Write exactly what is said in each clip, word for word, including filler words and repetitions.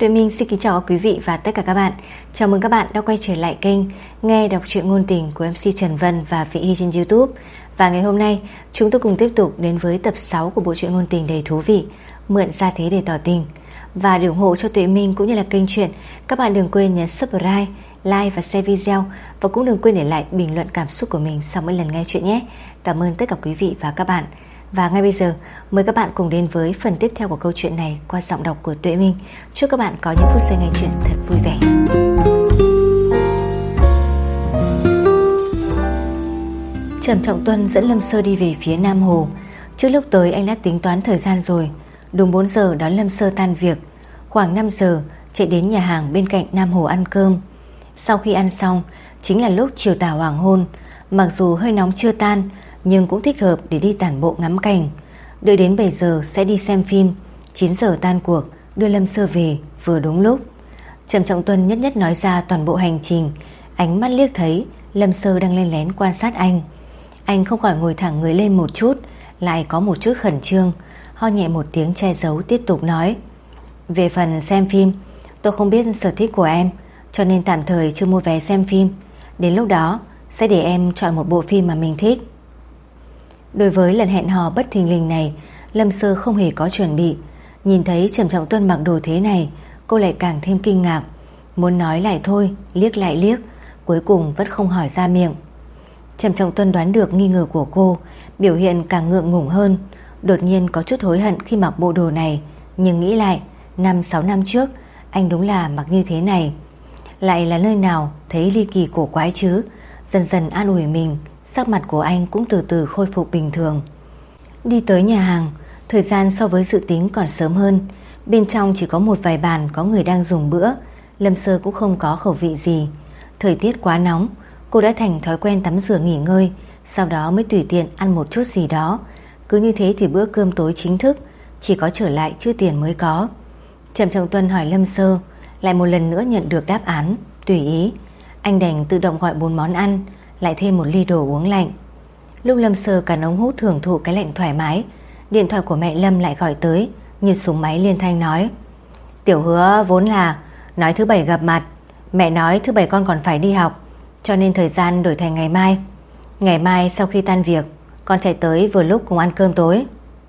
Tuệ Minh xin kính chào quý vị và tất cả các bạn. Chào mừng các bạn đã quay trở lại kênh Nghe đọc truyện ngôn tình của em xê Trần Vân và Vĩ Hy trên YouTube. Và ngày hôm nay chúng tôi cùng tiếp tục đến với tập sáu của bộ truyện ngôn tình đầy thú vị Mượn Gia Thế Để Tỏ Tình. Và để ủng hộ cho Tuệ Minh cũng như là kênh truyện, các bạn đừng quên nhấn subscribe, like và share video. Và cũng đừng quên để lại bình luận cảm xúc của mình sau mỗi lần nghe chuyện nhé. Cảm ơn tất cả quý vị và các bạn. Và ngay bây giờ mời các bạn cùng đến với phần tiếp theo của câu chuyện này qua giọng đọc của Tuệ Minh. Chúc các bạn có những phút giây nghe chuyện thật vui vẻ. Trầm Trọng Tuân dẫn Lâm Sơ đi về phía Nam Hồ. Trước lúc tới anh đã tính toán thời gian rồi. Đúng bốn giờ đón Lâm Sơ tan việc. Khoảng năm giờ chạy đến nhà hàng bên cạnh Nam Hồ ăn cơm. Sau khi ăn xong chính là lúc chiều tà hoàng hôn. Mặc dù hơi nóng chưa tan nhưng cũng thích hợp để đi tản bộ ngắm cảnh. Đợi đến bảy giờ sẽ đi xem phim. Chín giờ tan cuộc đưa Lâm Sơ về vừa đúng lúc. Trầm Trọng Tuân nhất nhất nói ra toàn bộ hành trình. Ánh mắt liếc thấy Lâm Sơ đang len lén quan sát anh. Anh không khỏi ngồi thẳng người lên một chút, lại có một chút khẩn trương. Ho nhẹ một tiếng che giấu tiếp tục nói: về phần xem phim, tôi không biết sở thích của em, cho nên tạm thời chưa mua vé xem phim. Đến lúc đó sẽ để em chọn một bộ phim mà mình thích. Đối với lần hẹn hò bất thình lình này, Lâm Sơ không hề có chuẩn bị. Nhìn thấy Trầm Trọng Tuân mặc đồ thế này, cô lại càng thêm kinh ngạc. Muốn nói lại thôi, liếc lại liếc, cuối cùng vẫn không hỏi ra miệng. Trầm Trọng Tuân đoán được nghi ngờ của cô, biểu hiện càng ngượng ngùng hơn. Đột nhiên có chút hối hận khi mặc bộ đồ này, nhưng nghĩ lại, năm sáu năm trước anh đúng là mặc như thế này. Lại là nơi nào thấy ly kỳ cổ quái chứ. Dần dần an ủi mình, sắc mặt của anh cũng từ từ khôi phục bình thường. Đi tới nhà hàng, thời gian so với dự tính còn sớm hơn. Bên trong chỉ có một vài bàn có người đang dùng bữa. Lâm Sơ cũng không có khẩu vị gì. Thời tiết quá nóng, cô đã thành thói quen tắm rửa nghỉ ngơi, sau đó mới tùy tiện ăn một chút gì đó. Cứ như thế thì bữa cơm tối chính thức chỉ có trở lại chưa tiền mới có. Trầm Trọng Tuân hỏi Lâm Sơ, lại một lần nữa nhận được đáp án tùy ý. Anh đành tự động gọi bốn món ăn, lại thêm một ly đồ uống lạnh. Lúc Lâm Sơ cắn ống hút hưởng thụ cái lạnh thoải mái, điện thoại của mẹ Lâm lại gọi tới, như súng máy liên thanh nói: Tiểu Hứa vốn là nói thứ bảy gặp mặt, mẹ nói thứ bảy con còn phải đi học, cho nên thời gian đổi thành ngày mai. Ngày mai sau khi tan việc, con chạy tới vừa lúc cùng ăn cơm tối.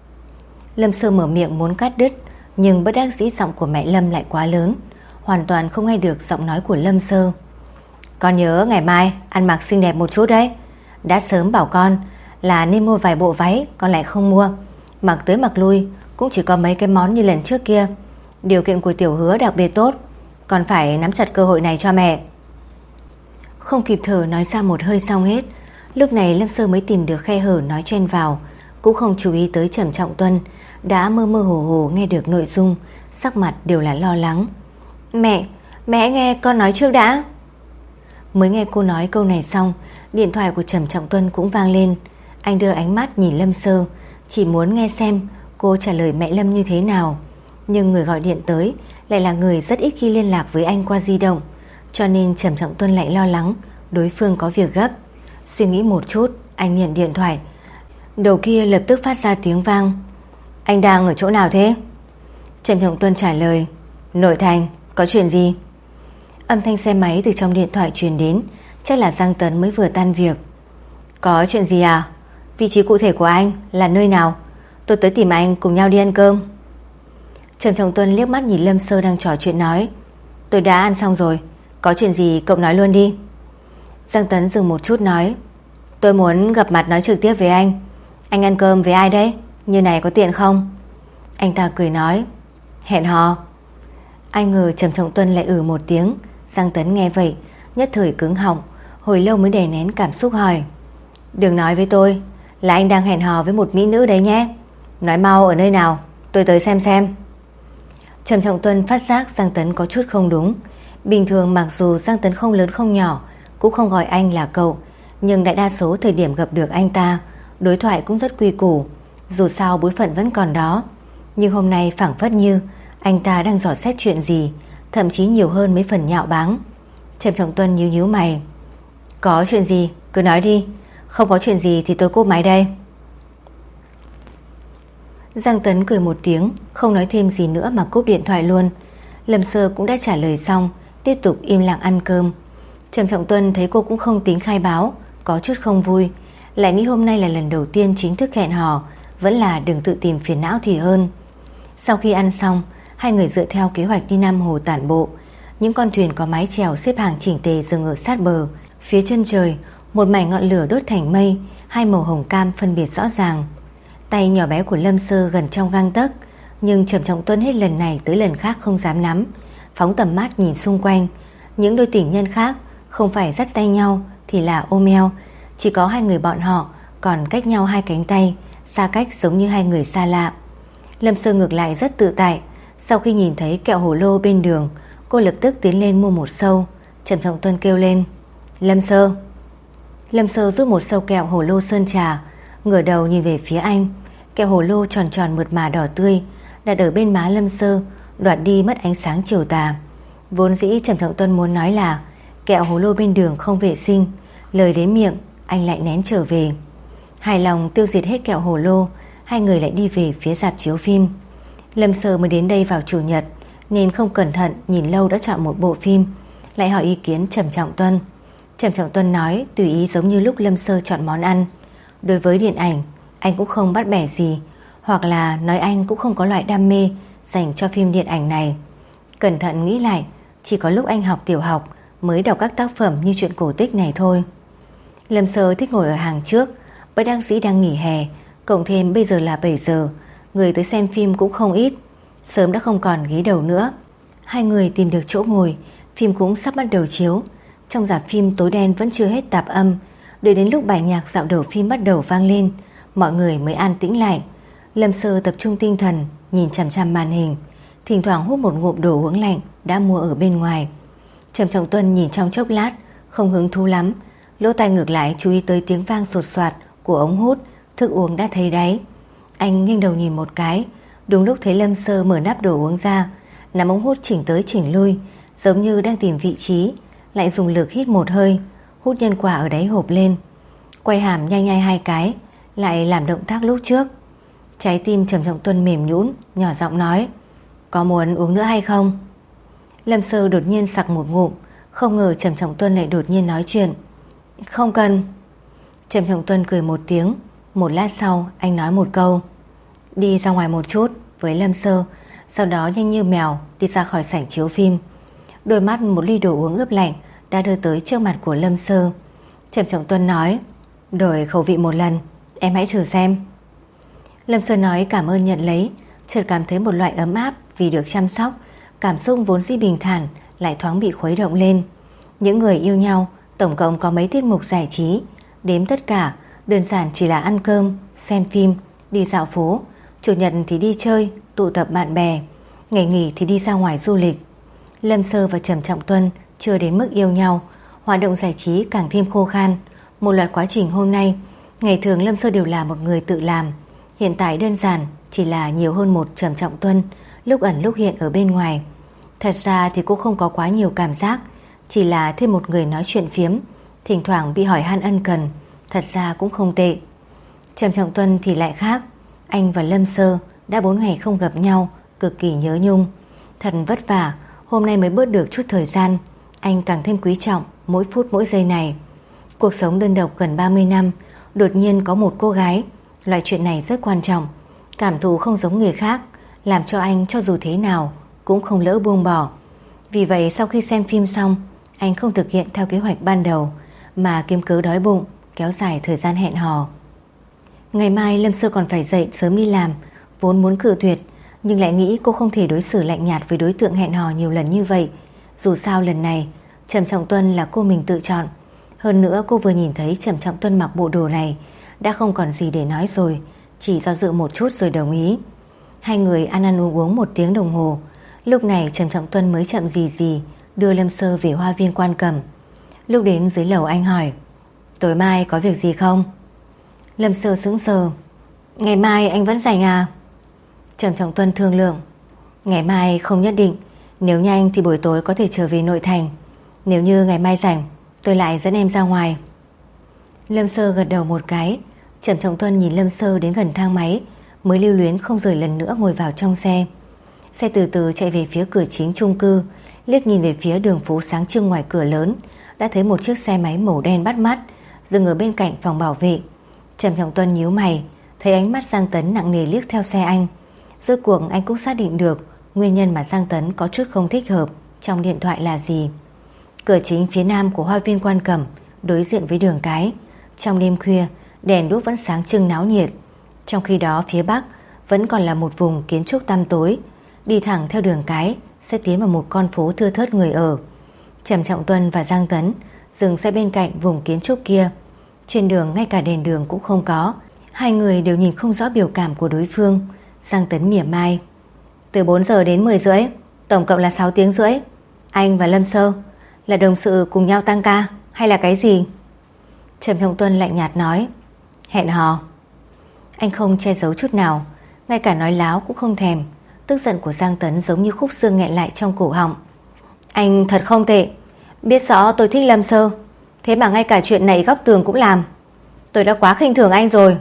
Lâm Sơ mở miệng muốn cắt đứt, nhưng bất đắc dĩ giọng của mẹ Lâm lại quá lớn, hoàn toàn không nghe được giọng nói của Lâm Sơ. Con nhớ ngày mai ăn mặc xinh đẹp một chút đấy. Đã sớm bảo con là nên mua vài bộ váy, con lại không mua. Mặc tới mặc lui cũng chỉ có mấy cái món như lần trước kia. Điều kiện của Tiểu Hứa đặc biệt tốt, con phải nắm chặt cơ hội này cho mẹ. Không kịp thở nói ra một hơi xong hết. Lúc này Lâm Sơ mới tìm được khe hở nói chen vào, cũng không chú ý tới Trầm Trọng Tuân đã mơ mơ hồ hồ nghe được nội dung, sắc mặt đều là lo lắng. Mẹ, mẹ nghe con nói trước đã. Mới nghe cô nói câu này xong, điện thoại của Trầm Trọng Tuân cũng vang lên. Anh đưa ánh mắt nhìn Lâm Sơ, chỉ muốn nghe xem cô trả lời mẹ Lâm như thế nào. Nhưng người gọi điện tới lại là người rất ít khi liên lạc với anh qua di động, cho nên Trầm Trọng Tuân lại lo lắng đối phương có việc gấp. Suy nghĩ một chút, anh nhận điện thoại. Đầu kia lập tức phát ra tiếng vang. Anh đang ở chỗ nào thế? Trầm Trọng Tuân trả lời: Nội thành, có chuyện gì? Âm thanh xe máy từ trong điện thoại truyền đến, chắc là Giang Tấn mới vừa tan việc. Có chuyện gì à? Vị trí cụ thể của anh là nơi nào? Tôi tới tìm anh cùng nhau đi ăn cơm. Trầm Trọng Tuân liếc mắt nhìn Lâm Sơ đang trò chuyện nói: Tôi đã ăn xong rồi, có chuyện gì cậu nói luôn đi. Giang Tấn dừng một chút nói: Tôi muốn gặp mặt nói trực tiếp với anh. Anh ăn cơm với ai đấy? Như này có tiện không? Anh ta cười nói: Hẹn hò. Ai ngờ Trầm Trọng Tuân lại ừ một tiếng. Giang Tấn nghe vậy nhất thời cứng họng, hồi lâu mới đè nén cảm xúc hỏi: Đừng nói với tôi là anh đang hẹn hò với một mỹ nữ đấy nhé. Nói mau ở nơi nào, tôi tới xem xem. Trầm Trọng Tuân phát giác Giang Tấn có chút không đúng. Bình thường mặc dù Giang Tấn không lớn không nhỏ, cũng không gọi anh là cậu, nhưng đại đa số thời điểm gặp được anh ta, đối thoại cũng rất quy củ. Dù sao bối phận vẫn còn đó. Nhưng hôm nay phảng phất như anh ta đang dò xét chuyện gì, thậm chí nhiều hơn mấy phần nhạo báng. Trầm Trọng Tuân nhíu nhíu mày: Có chuyện gì cứ nói đi, không có chuyện gì thì tôi cúp máy đây. Giang Tấn cười một tiếng, không nói thêm gì nữa mà cúp điện thoại luôn. Lâm Sơ cũng đã trả lời xong, tiếp tục im lặng ăn cơm. Trầm Trọng Tuân thấy cô cũng không tính khai báo, có chút không vui, lại nghĩ hôm nay là lần đầu tiên chính thức hẹn hò, vẫn là đừng tự tìm phiền não thì hơn. Sau khi ăn xong, hai người dựa theo kế hoạch đi Nam Hồ tản bộ. Những con thuyền có mái chèo xếp hàng chỉnh tề dừng ở sát bờ. Phía chân trời, một mảnh ngọn lửa đốt thành mây, hai màu hồng cam phân biệt rõ ràng. Tay nhỏ bé của Lâm Sơ gần trong gang tấc, nhưng Trầm Trọng Tuân hết lần này tới lần khác không dám nắm, phóng tầm mắt nhìn xung quanh. Những đôi tình nhân khác không phải dắt tay nhau thì là ôm eo, chỉ có hai người bọn họ còn cách nhau hai cánh tay, xa cách giống như hai người xa lạ. Lâm Sơ ngược lại rất tự tại. Sau khi nhìn thấy kẹo hồ lô bên đường, cô lập tức tiến lên mua một sâu. Trầm Trọng Tuân kêu lên: Lâm Sơ. Lâm Sơ rút một sâu kẹo hồ lô sơn trà, ngửa đầu nhìn về phía anh. Kẹo hồ lô tròn tròn mượt mà đỏ tươi đặt ở bên má Lâm Sơ, đoạt đi mất ánh sáng chiều tà. Vốn dĩ Trầm Trọng Tuân muốn nói là kẹo hồ lô bên đường không vệ sinh, lời đến miệng anh lại nén trở về. Hài lòng tiêu diệt hết kẹo hồ lô, hai người lại đi về phía rạp chiếu phim. Lâm Sơ mới đến đây vào chủ nhật nên không cẩn thận nhìn lâu đã chọn một bộ phim, lại hỏi ý kiến Trầm Trọng Tuân. Trầm Trọng Tuân nói tùy ý, giống như lúc Lâm Sơ chọn món ăn. Đối với điện ảnh, anh cũng không bắt bẻ gì, hoặc là nói anh cũng không có loại đam mê dành cho phim điện ảnh này. Cẩn thận nghĩ lại, chỉ có lúc anh học tiểu học mới đọc các tác phẩm như truyện cổ tích này thôi. Lâm Sơ thích ngồi ở hàng trước, bất đắc dĩ đang nghỉ hè, cộng thêm bây giờ là bảy giờ, người tới xem phim cũng không ít, sớm đã không còn ghế đầu nữa. Hai người tìm được chỗ ngồi, phim cũng sắp bắt đầu chiếu. Trong rạp phim tối đen vẫn chưa hết tạp âm, đợi đến lúc bài nhạc dạo đầu phim bắt đầu vang lên, mọi người mới an tĩnh lại. Lâm Sơ tập trung tinh thần nhìn chằm chằm màn hình, thỉnh thoảng hút một ngụm đồ uống lạnh đã mua ở bên ngoài. Trầm Trọng Tuân nhìn trong chốc lát không hứng thú lắm, lỗ tai ngược lại chú ý tới tiếng vang sột soạt của ống hút, thức uống đã thấy đáy. Anh nghiêng đầu nhìn một cái, đúng lúc thấy Lâm Sơ mở nắp đồ uống ra, nắm ống hút chỉnh tới chỉnh lui, giống như đang tìm vị trí, lại dùng lực hít một hơi, hút nhân quả ở đáy hộp lên, quay hàm nhai nhai hai cái, lại làm động tác lúc trước. Trái tim Trầm Trọng Tuân mềm nhũn, nhỏ giọng nói: Có muốn uống nữa hay không? Lâm Sơ đột nhiên sặc một ngụm, không ngờ Trầm Trọng Tuân lại đột nhiên nói chuyện. Không cần. Trầm Trọng Tuân cười một tiếng. Một lát sau anh nói một câu: Đi ra ngoài một chút với Lâm Sơ, sau đó nhanh như mèo đi ra khỏi sảnh chiếu phim. Đôi mắt một ly đồ uống ướp lạnh đã đưa tới trước mặt của Lâm Sơ. Trầm Trọng Tuân nói: Đổi khẩu vị một lần, em hãy thử xem. Lâm Sơ nói cảm ơn nhận lấy, chợt cảm thấy một loại ấm áp vì được chăm sóc. Cảm xúc vốn dĩ bình thản lại thoáng bị khuấy động lên. Những người yêu nhau tổng cộng có mấy tiết mục giải trí, đếm tất cả đơn giản chỉ là ăn cơm, xem phim, đi dạo phố. Chủ nhật thì đi chơi, tụ tập bạn bè, ngày nghỉ thì đi ra ngoài du lịch. Lâm Sơ và Trầm Trọng Tuân chưa đến mức yêu nhau, hoạt động giải trí càng thêm khô khan. Một loạt quá trình hôm nay, ngày thường Lâm Sơ đều là một người tự làm, hiện tại đơn giản chỉ là nhiều hơn một Trầm Trọng Tuân, lúc ẩn lúc hiện ở bên ngoài. Thật ra thì cô không có quá nhiều cảm giác, chỉ là thêm một người nói chuyện phiếm, thỉnh thoảng bị hỏi han ân cần, thật ra cũng không tệ. Trầm Trọng Tuân thì lại khác, anh và Lâm Sơ đã bốn ngày không gặp nhau, cực kỳ nhớ nhung. Thật vất vả, hôm nay mới bớt được chút thời gian, anh càng thêm quý trọng mỗi phút mỗi giây này. Cuộc sống đơn độc gần ba mươi năm, đột nhiên có một cô gái, loại chuyện này rất quan trọng. Cảm thụ không giống người khác, làm cho anh cho dù thế nào cũng không lỡ buông bỏ. Vì vậy sau khi xem phim xong, anh không thực hiện theo kế hoạch ban đầu, mà kiếm cớ đói bụng, kéo dài thời gian hẹn hò. Ngày mai Lâm Sơ còn phải dậy sớm đi làm, vốn muốn cự tuyệt, nhưng lại nghĩ cô không thể đối xử lạnh nhạt với đối tượng hẹn hò nhiều lần như vậy. Dù sao lần này Trầm Trọng Tuân là cô mình tự chọn. Hơn nữa cô vừa nhìn thấy Trầm Trọng Tuân mặc bộ đồ này đã không còn gì để nói rồi, chỉ do dự một chút rồi đồng ý. Hai người ăn ăn uống uống một tiếng đồng hồ. Lúc này Trầm Trọng Tuân mới chậm gì gì đưa Lâm Sơ về hoa viên Quan Cẩm. Lúc đến dưới lầu anh hỏi: Tối mai có việc gì không? Lâm Sơ sững sờ: Ngày mai anh vẫn rảnh à? Trầm Trọng Tuân thương lượng: Ngày mai không nhất định, nếu nhanh thì buổi tối có thể trở về nội thành. Nếu như ngày mai rảnh, tôi lại dẫn em ra ngoài. Lâm Sơ gật đầu một cái. Trầm Trọng Tuân nhìn Lâm Sơ đến gần thang máy, mới lưu luyến không rời lần nữa ngồi vào trong xe. Xe từ từ chạy về phía cửa chính chung cư. Liếc nhìn về phía đường phố sáng trưng ngoài cửa lớn, đã thấy một chiếc xe máy màu đen bắt mắt dừng ở bên cạnh phòng bảo vệ. Trầm Trọng Tuân nhíu mày, thấy ánh mắt Giang Tấn nặng nề liếc theo xe anh. Rốt cuộc anh cũng xác định được nguyên nhân mà Giang Tấn có chút không thích hợp trong điện thoại là gì. Cửa chính phía nam của Hoa viên Quan Cẩm đối diện với đường cái. Trong đêm khuya, đèn đuốc vẫn sáng trưng náo nhiệt. Trong khi đó phía bắc vẫn còn là một vùng kiến trúc tăm tối. Đi thẳng theo đường cái sẽ tiến vào một con phố thưa thớt người ở. Trầm Trọng Tuân và Giang Tấn dừng xe bên cạnh vùng kiến trúc kia. Trên đường ngay cả đèn đường cũng không có. Hai người đều nhìn không rõ biểu cảm của đối phương. Giang Tấn mỉa mai: từ bốn giờ đến mười rưỡi, tổng cộng là sáu tiếng rưỡi. Anh và Lâm Sơ là đồng sự cùng nhau tăng ca hay là cái gì? Trầm Trọng Tuân lạnh nhạt nói: hẹn hò. Anh không che giấu chút nào, ngay cả nói láo cũng không thèm. Tức giận của Giang Tấn giống như khúc xương nghẹn lại trong cổ họng. Anh thật không tệ, biết rõ tôi thích Lâm Sơ, thế mà ngay cả chuyện này góc tường cũng làm. Tôi đã quá khinh thường anh rồi.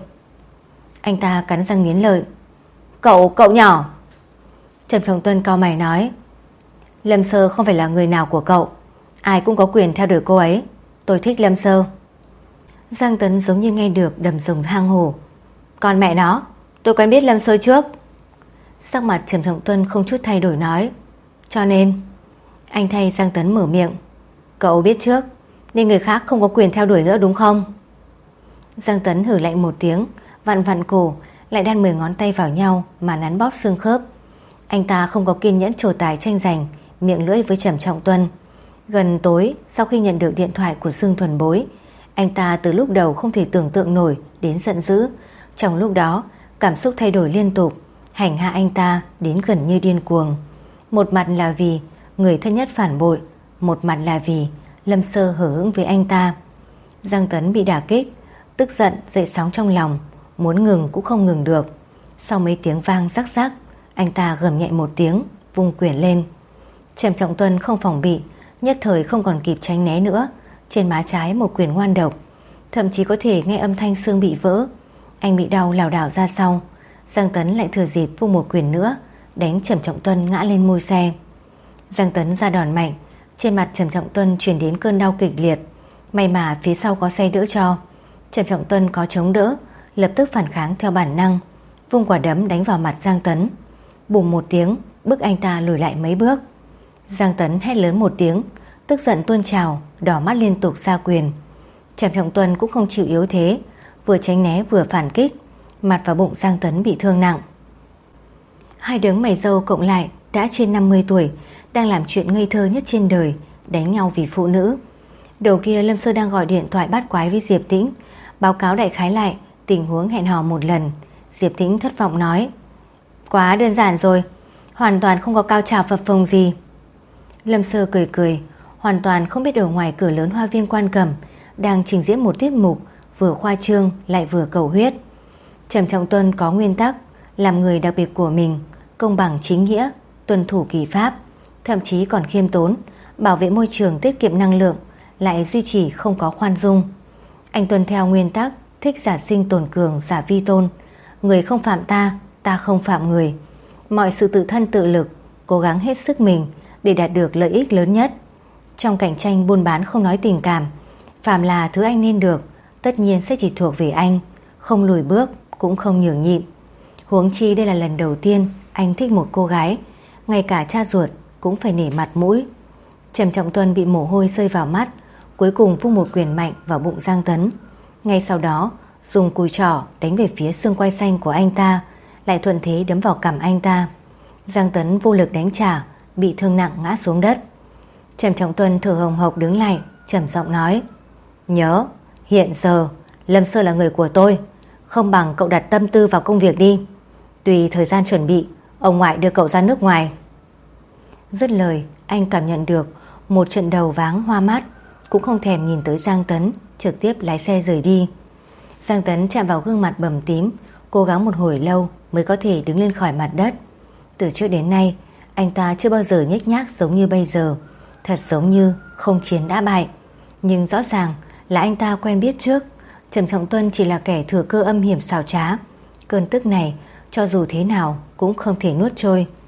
Anh ta cắn răng nghiến lợi: Cậu, cậu nhỏ. Trầm Trọng Tuân cau mày nói: Lâm Sơ không phải là người nào của cậu, ai cũng có quyền theo đuổi cô ấy. Tôi thích Lâm Sơ. Giang Tấn giống như nghe được đầm rồng hang hổ: Còn mẹ nó, tôi quen biết Lâm Sơ trước. Sắc mặt Trầm Trọng Tuân không chút thay đổi nói: Cho nên anh thay Giang Tấn mở miệng: Cậu biết trước nên người khác không có quyền theo đuổi nữa đúng không? Giang Tấn hử lạnh một tiếng, vặn vặn cổ, lại đan mười ngón tay vào nhau mà nắn bóp xương khớp. Anh ta không có kiên nhẫn trổ tài tranh giành, miệng lưỡi với Trầm Trọng Tuân. Gần tối, sau khi nhận được điện thoại của Dương Thuần Bối, anh ta từ lúc đầu không thể tưởng tượng nổi đến giận dữ. Trong lúc đó, cảm xúc thay đổi liên tục, hành hạ anh ta đến gần như điên cuồng. Một mặt là vì người thân nhất phản bội, một mặt là vì Lâm Sơ hở hững với anh ta. Giang Tấn bị đả kích, tức giận dậy sóng trong lòng, muốn ngừng cũng không ngừng được. Sau mấy tiếng vang rắc rắc, anh ta gầm nhẹ một tiếng, vung quyền lên. Trầm Trọng Tuân không phòng bị, nhất thời không còn kịp tránh né nữa. Trên má trái một quyền ngoan độc, thậm chí có thể nghe âm thanh xương bị vỡ. Anh bị đau lảo đảo ra sau. Giang Tấn lại thừa dịp vung một quyền nữa, đánh Trầm Trọng Tuân ngã lên mui xe. Giang Tấn ra đòn mạnh, trên mặt Trầm Trọng Tuân truyền đến cơn đau kịch liệt. May mà phía sau có xe đỡ cho. Trầm Trọng Tuân có chống đỡ, lập tức phản kháng theo bản năng, vung quả đấm đánh vào mặt Giang Tấn. Bùm một tiếng, bức anh ta lùi lại mấy bước. Giang Tấn hét lớn một tiếng, tức giận tuôn trào, đỏ mắt liên tục ra quyền. Trầm Trọng Tuân cũng không chịu yếu thế, vừa tránh né vừa phản kích. Mặt và bụng Giang Tấn bị thương nặng. Hai đứa mày dâu cộng lại đã trên năm mươi tuổi, đang làm chuyện ngây thơ nhất trên đời, đánh nhau vì phụ nữ. Đầu kia Lâm Sơ đang gọi điện thoại bắt quái với Diệp Tĩnh, báo cáo đại khái lại tình huống hẹn hò một lần. Diệp Tĩnh thất vọng nói: Quá đơn giản rồi, hoàn toàn không có cao trào phập phồng gì. Lâm Sơ cười cười, hoàn toàn không biết ở ngoài cửa lớn Hoa viên Quan Cẩm đang trình diễn một tiết mục vừa khoa trương lại vừa cầu huyết. Trầm Trọng Tuân có nguyên tắc, làm người đặc biệt của mình, công bằng chính nghĩa, tuân thủ kỷ pháp, thậm chí còn khiêm tốn, bảo vệ môi trường, tiết kiệm năng lượng, lại duy trì không có khoan dung. Anh tuân theo nguyên tắc thích giả sinh tồn cường, giả vi tôn, người không phạm ta, ta không phạm người. Mọi sự tự thân tự lực, cố gắng hết sức mình để đạt được lợi ích lớn nhất. Trong cạnh tranh buôn bán không nói tình cảm, phàm là thứ anh nên được, tất nhiên sẽ chỉ thuộc về anh, không lùi bước cũng không nhường nhịn. Huống chi đây là lần đầu tiên anh thích một cô gái, ngay cả cha ruột cũng phải nể mặt mũi. Trầm Trọng Tuân bị mồ hôi rơi vào mắt, cuối cùng vung một quyền mạnh vào bụng Giang Tấn. Ngay sau đó dùng cùi trỏ đánh về phía xương quai xanh của anh ta, lại thuận thế đấm vào cằm anh ta. Giang Tấn vô lực đánh trả, bị thương nặng ngã xuống đất. Trầm Trọng Tuân thở hồng hộc đứng lại, trầm giọng nói: Nhớ, hiện giờ Lâm Sơ là người của tôi, không bằng cậu đặt tâm tư vào công việc đi. Tùy thời gian chuẩn bị, ông ngoại đưa cậu ra nước ngoài. Dứt lời, anh cảm nhận được một trận đầu váng hoa mắt, cũng không thèm nhìn tới Giang Tấn, trực tiếp lái xe rời đi. Giang Tấn chạm vào gương mặt bầm tím, cố gắng một hồi lâu mới có thể đứng lên khỏi mặt đất. Từ trước đến nay, anh ta chưa bao giờ nhếch nhác giống như bây giờ, thật giống như không chiến đã bại. Nhưng rõ ràng là anh ta quen biết trước, Trầm Trọng Tuân chỉ là kẻ thừa cơ âm hiểm xảo trá. Cơn tức này cho dù thế nào cũng không thể nuốt trôi.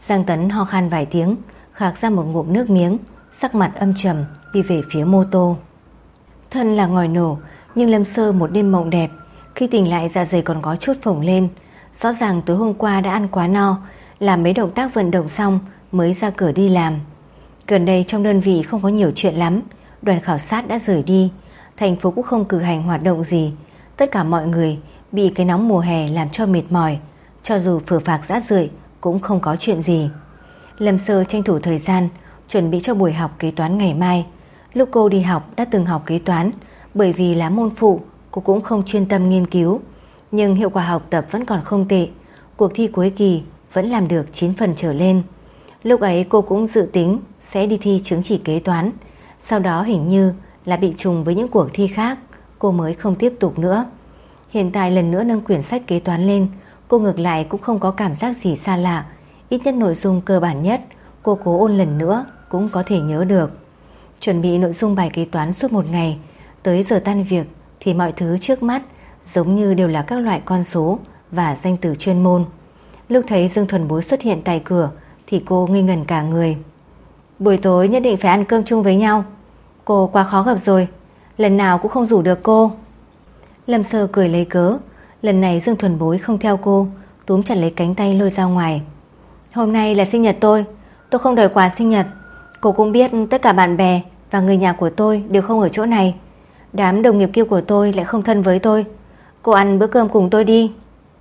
Giang Tấn ho khan vài tiếng, khạc ra một ngụm nước miếng, sắc mặt âm trầm đi về phía mô tô. Thân là ngòi nổ, nhưng Lâm Sơ một đêm mộng đẹp. Khi tỉnh lại dạ dày còn có chút phồng lên. Rõ ràng tối hôm qua đã ăn quá no, làm mấy động tác vận động xong mới ra cửa đi làm. Gần đây trong đơn vị không có nhiều chuyện lắm, đoàn khảo sát đã rời đi, thành phố cũng không cử hành hoạt động gì. Tất cả mọi người bị cái nóng mùa hè làm cho mệt mỏi, cho dù phờ phạc rã rượi cũng không có chuyện gì. Lâm Sơ tranh thủ thời gian chuẩn bị cho buổi học kế toán ngày mai. Lúc cô đi học đã từng học kế toán, bởi vì là môn phụ cô cũng không chuyên tâm nghiên cứu, nhưng hiệu quả học tập vẫn còn không tệ. Cuộc thi cuối kỳ vẫn làm được chín phần trở lên. Lúc ấy cô cũng dự tính sẽ đi thi chứng chỉ kế toán, sau đó hình như là bị trùng với những cuộc thi khác, cô mới không tiếp tục nữa. Hiện tại lần nữa nâng quyển sách kế toán lên, cô ngược lại cũng không có cảm giác gì xa lạ. Ít nhất nội dung cơ bản nhất cô cố ôn lần nữa cũng có thể nhớ được. Chuẩn bị nội dung bài kế toán suốt một ngày, tới giờ tan việc thì mọi thứ trước mắt giống như đều là các loại con số và danh từ chuyên môn. Lúc thấy Dương Thuần Bối xuất hiện tại cửa thì cô ngây ngẩn cả người. Buổi tối nhất định phải ăn cơm chung với nhau. Cô quá khó gặp rồi, lần nào cũng không rủ được cô. Lâm Sơ cười lấy cớ. Lần này Dương Thuần Bối không theo cô, túm chặt lấy cánh tay lôi ra ngoài. Hôm nay là sinh nhật tôi, tôi không đòi quà sinh nhật. Cô cũng biết tất cả bạn bè và người nhà của tôi đều không ở chỗ này. Đám đồng nghiệp kia của tôi lại không thân với tôi. Cô ăn bữa cơm cùng tôi đi.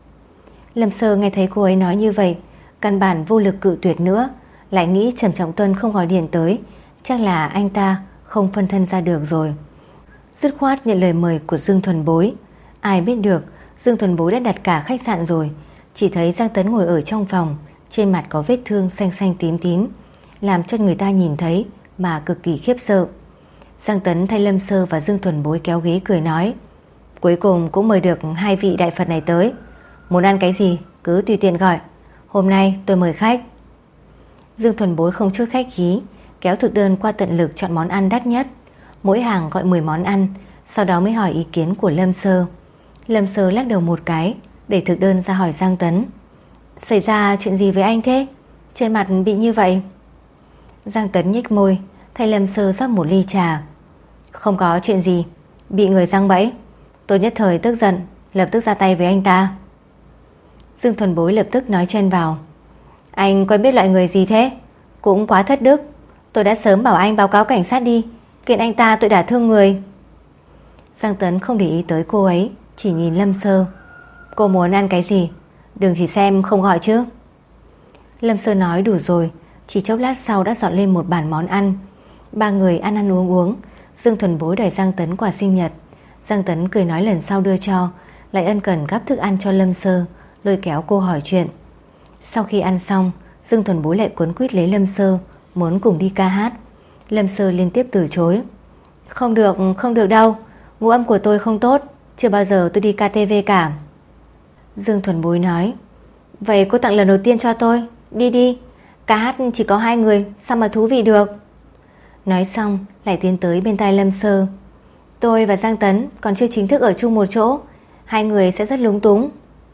Lâm Sơ nghe thấy cô ấy nói như vậy, căn bản vô lực cự tuyệt nữa. Lại nghĩ Trầm Trọng Tuân không gọi điện tới, chắc là anh ta không phân thân ra được rồi. Dứt khoát nhận lời mời của Dương Thuần Bối. Ai biết được Dương Thuần Bối đã đặt cả khách sạn rồi. Chỉ thấy Giang Tấn ngồi ở trong phòng, trên mặt có vết thương xanh xanh tím tím, làm cho người ta nhìn thấy mà cực kỳ khiếp sợ. Giang Tấn thay Lâm Sơ và Dương Thuần Bối kéo ghế cười nói, cuối cùng cũng mời được hai vị đại Phật này tới. Muốn ăn cái gì cứ tùy tiện gọi, hôm nay tôi mời khách. Dương Thuần Bối không chút khách khí, kéo thực đơn qua tận lực chọn món ăn đắt nhất. Mỗi hàng gọi mười món ăn, sau đó mới hỏi ý kiến của Lâm Sơ. Lâm Sơ lắc đầu một cái, để thực đơn ra hỏi Giang Tấn. Xảy ra chuyện gì với anh thế? Trên mặt bị như vậy? Giang Tấn nhếch môi, thay Lâm Sơ rót một ly trà. Không có chuyện gì, bị người giăng bẫy. Tôi nhất thời tức giận, lập tức ra tay với anh ta. Dương Thuần Bối lập tức nói chen vào, anh quen biết loại người gì thế? Cũng quá thất đức. Tôi đã sớm bảo anh báo cáo cảnh sát đi, kiện anh ta tội đả thương người. Giang Tấn không để ý tới cô ấy, chỉ nhìn Lâm Sơ. Cô muốn ăn cái gì? Đừng chỉ xem không gọi chứ. Lâm Sơ nói đủ rồi, chỉ chốc lát sau đã dọn lên một bàn món ăn. Ba người ăn ăn uống uống. Dương Thuần Bối đòi Giang Tấn quà sinh nhật. Giang Tấn cười nói lần sau đưa cho, lại ân cần gắp thức ăn cho Lâm Sơ, lôi kéo cô hỏi chuyện. Sau khi ăn xong, Dương Thuần Bối lại cuốn quýt lấy Lâm Sơ, muốn cùng đi ca hát. Lâm Sơ liên tiếp từ chối. Không được, không được đâu, ngũ âm của tôi không tốt, chưa bao giờ tôi đi ca tê vê cả. Dương Thuần Bối nói, vậy cô tặng lần đầu tiên cho tôi, đi đi, ca hát chỉ có hai người, sao mà thú vị được. Nói xong lại tiến tới bên tai Lâm Sơ. Tôi và Giang Tấn còn chưa chính thức ở chung một chỗ, hai người sẽ rất lúng túng.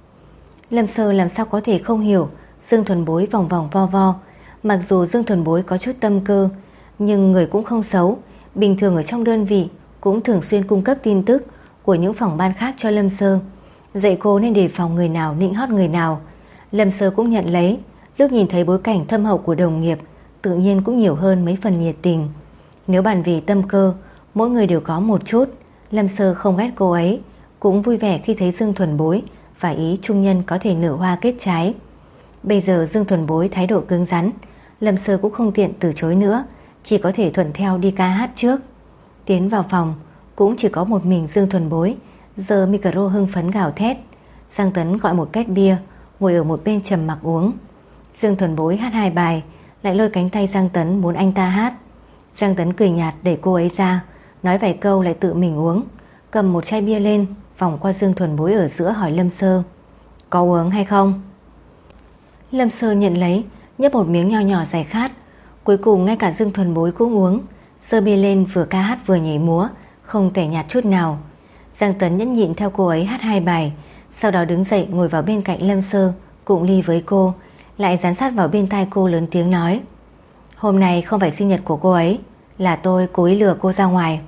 Lâm Sơ làm sao có thể không hiểu Dương Thuần Bối vòng vòng vo vo. Mặc dù Dương Thuần Bối có chút tâm cơ, nhưng người cũng không xấu. Bình thường ở trong đơn vị cũng thường xuyên cung cấp tin tức của những phòng ban khác cho Lâm Sơ, dạy cô nên đề phòng người nào nịnh hót người nào. Lâm Sơ cũng nhận lấy. Lúc nhìn thấy bối cảnh thâm hậu của đồng nghiệp, tự nhiên cũng nhiều hơn mấy phần nhiệt tình. Nếu bàn về tâm cơ, mỗi người đều có một chút. Lâm Sơ không ghét cô ấy, cũng vui vẻ khi thấy Dương Thuần Bối và ý trung nhân có thể nở hoa kết trái. Bây giờ Dương Thuần Bối thái độ cứng rắn, Lâm Sơ cũng không tiện từ chối nữa, chỉ có thể thuận theo đi ca hát trước. Tiến vào phòng cũng chỉ có một mình Dương Thuần Bối, giờ micro hưng phấn gào thét. Giang Tấn gọi một két bia, ngồi ở một bên trầm mặc uống. Dương Thuần Bối hát hai bài, lại lôi cánh tay Giang Tấn muốn anh ta hát. Giang Tấn cười nhạt đẩy cô ấy ra, nói vài câu lại tự mình uống. Cầm một chai bia lên, vòng qua Dương Thuần Bối ở giữa hỏi Lâm Sơ, có uống hay không? Lâm Sơ nhận lấy, nhấp một miếng nho nhỏ giải khát. Cuối cùng ngay cả Dương Thuần Bối cũng uống. Giơ bia lên vừa ca hát vừa nhảy múa, không tẻ nhạt chút nào. Giang Tấn nhẫn nhịn theo cô ấy hát hai bài, sau đó đứng dậy ngồi vào bên cạnh Lâm Sơ, cụng ly với cô, lại dán sát vào bên tai cô lớn tiếng nói: Hôm nay không phải sinh nhật của cô ấy, là tôi cố ý lừa cô ra ngoài.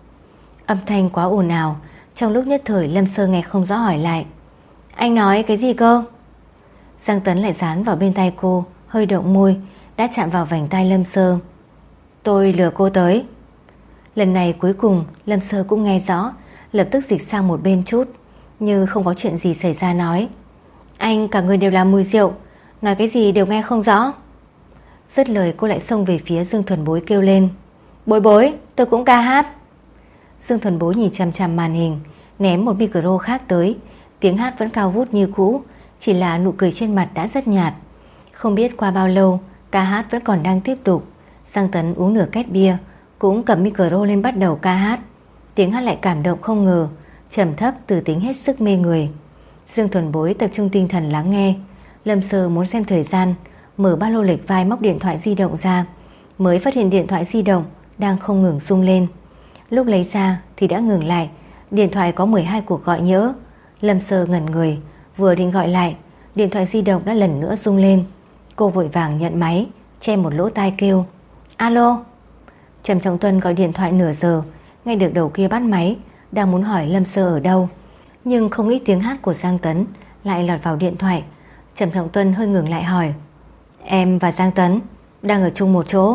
Âm thanh quá ồn ào, trong lúc nhất thời Lâm Sơ nghe không rõ, hỏi lại: Anh nói cái gì cơ? Giang Tấn lại dán vào bên tai cô, hơi động môi, đã chạm vào vành tai Lâm Sơ. Tôi lừa cô tới. Lần này cuối cùng Lâm Sơ cũng nghe rõ, lập tức dịch sang một bên chút, như không có chuyện gì xảy ra, nói: Anh cả người đều là mùi rượu, nói cái gì đều nghe không rõ. Dứt lời cô lại xông về phía Dương Thuần Bối kêu lên: Bối bối, tôi cũng ca hát. Dương Thuần Bối nhìn chằm chằm màn hình, ném một micro khác tới. Tiếng hát vẫn cao vút như cũ, chỉ là nụ cười trên mặt đã rất nhạt. Không biết qua bao lâu, ca hát vẫn còn đang tiếp tục. Giang Tấn uống nửa két bia, cũng cầm micro lên bắt đầu ca hát. Tiếng hát lại cảm động không ngờ, trầm thấp từ tính hết sức mê người. Dương Thuần Bối tập trung tinh thần lắng nghe. Lâm Sơ muốn xem thời gian, mở ba lô lệch vai móc điện thoại di động ra, mới phát hiện điện thoại di động đang không ngừng rung lên. Lúc lấy ra thì đã ngừng lại, điện thoại có mười hai cuộc gọi nhỡ. Lâm Sơ ngẩn người, vừa định gọi lại, điện thoại di động đã lần nữa rung lên. Cô vội vàng nhận máy, che một lỗ tai kêu: Alo. Trầm Trọng Tuân gọi điện thoại nửa giờ, nghe được đầu kia bắt máy, đang muốn hỏi Lâm Sơ ở đâu, nhưng không nghĩ tiếng hát của Giang Tấn lại lọt vào điện thoại. Trầm Trọng Tuân hơi ngừng lại hỏi: Em và Giang Tấn đang ở chung một chỗ?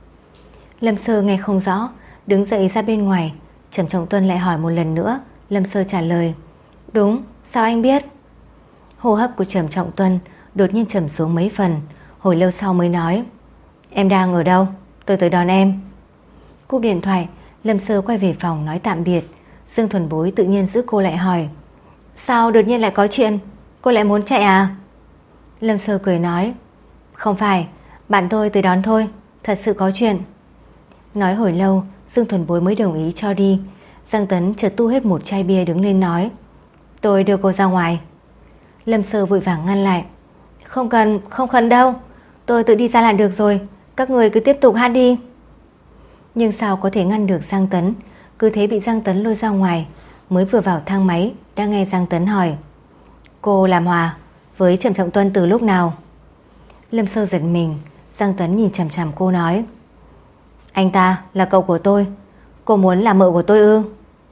Lâm Sơ nghe không rõ, đứng dậy ra bên ngoài. Trầm Trọng Tuân lại hỏi một lần nữa. Lâm Sơ trả lời: Đúng, sao anh biết? Hô hấp của Trầm Trọng Tuân đột nhiên trầm xuống mấy phần, hồi lâu sau mới nói: Em đang ở đâu? Tôi tới đón em. Cúp điện thoại, Lâm Sơ quay về phòng nói tạm biệt. Dương Thuần Bối tự nhiên giữ cô lại, hỏi: Sao đột nhiên lại có chuyện? Cô lại muốn chạy à? Lâm Sơ cười nói: Không phải, bạn tôi tới đón thôi, thật sự có chuyện. Nói hồi lâu, Dương Thuần Bối mới đồng ý cho đi. Giang Tấn chợt tu hết một chai bia đứng lên nói: Tôi đưa cô ra ngoài. Lâm Sơ vội vàng ngăn lại: Không cần, không cần đâu, tôi tự đi ra là được rồi, các người cứ tiếp tục hát đi. Nhưng sao có thể ngăn được Giang Tấn, cứ thế bị Giang Tấn lôi ra ngoài. Mới vừa vào thang máy, đã nghe Giang Tấn hỏi: Cô làm hòa với Trầm Trọng Tuân từ lúc nào? Lâm Sơ giật mình. Giang Tấn nhìn chằm chằm cô nói: Anh ta là cậu của tôi, cô muốn làm mợ của tôi ư?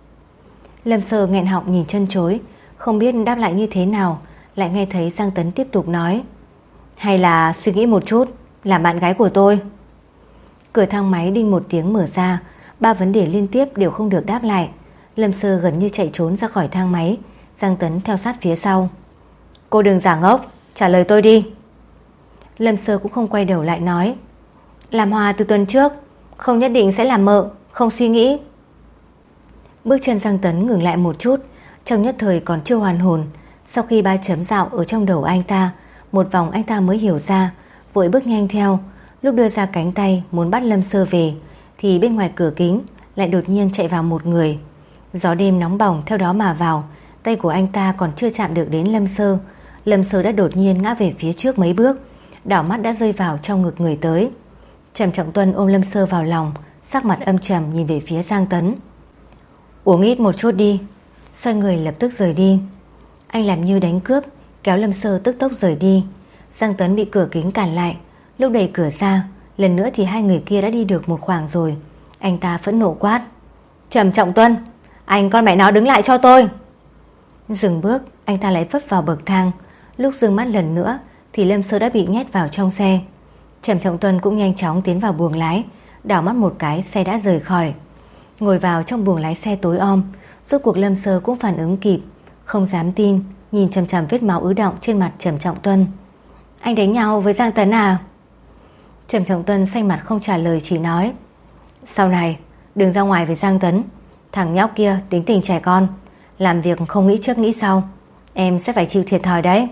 Lâm Sơ nghẹn họng nhìn chân chối, không biết đáp lại như thế nào. Lại nghe thấy Giang Tấn tiếp tục nói: Hay là suy nghĩ một chút, làm bạn gái của tôi. Cửa thang máy đinh một tiếng mở ra, ba vấn đề liên tiếp đều không được đáp lại. Lâm Sơ gần như chạy trốn ra khỏi thang máy. Giang Tấn theo sát phía sau: Cô đừng giả ngốc, trả lời tôi đi. Lâm Sơ cũng không quay đầu lại nói: Làm hòa từ tuần trước, không nhất định sẽ làm mợ, không suy nghĩ. Bước chân Giang Tấn ngừng lại một chút, trong nhất thời còn chưa hoàn hồn. Sau khi ba chấm dạo ở trong đầu anh ta một vòng, anh ta mới hiểu ra, vội bước nhanh theo. Lúc đưa ra cánh tay muốn bắt Lâm Sơ về, thì bên ngoài cửa kính lại đột nhiên chạy vào một người. Gió đêm nóng bỏng theo đó mà vào. Tay của anh ta còn chưa chạm được đến Lâm Sơ, Lâm Sơ đã đột nhiên ngã về phía trước mấy bước, đảo mắt đã rơi vào trong ngực người tới. Trầm Trọng Tuân ôm Lâm Sơ vào lòng, sắc mặt âm trầm nhìn về phía Giang Tấn: Uống ít một chút đi. Xoay người lập tức rời đi. Anh làm như đánh cướp, kéo Lâm Sơ tức tốc rời đi. Giang Tấn bị cửa kính cản lại. Lúc đẩy cửa ra, lần nữa thì hai người kia đã đi được một khoảng rồi. Anh ta phẫn nộ quát: Trầm Trọng Tuân, anh con mẹ nó đứng lại cho tôi. Dừng bước, anh ta lại vấp vào bậc thang. Lúc dừng mắt lần nữa thì Lâm Sơ đã bị nhét vào trong xe. Trầm Trọng Tuân cũng nhanh chóng tiến vào buồng lái, đảo mắt một cái xe đã rời khỏi. Ngồi vào trong buồng lái xe tối om, rốt cuộc Lâm Sơ cũng phản ứng kịp, không dám tin nhìn chằm chằm vết máu ứ đọng trên mặt Trầm Trọng Tuân. Anh đánh nhau với Giang Tấn à? Trầm Trọng Tuân xanh mặt không trả lời, chỉ nói: Sau này đừng ra ngoài với Giang Tấn, thằng nhóc kia tính tình trẻ con, làm việc không nghĩ trước nghĩ sau, em sẽ phải chịu thiệt thòi đấy.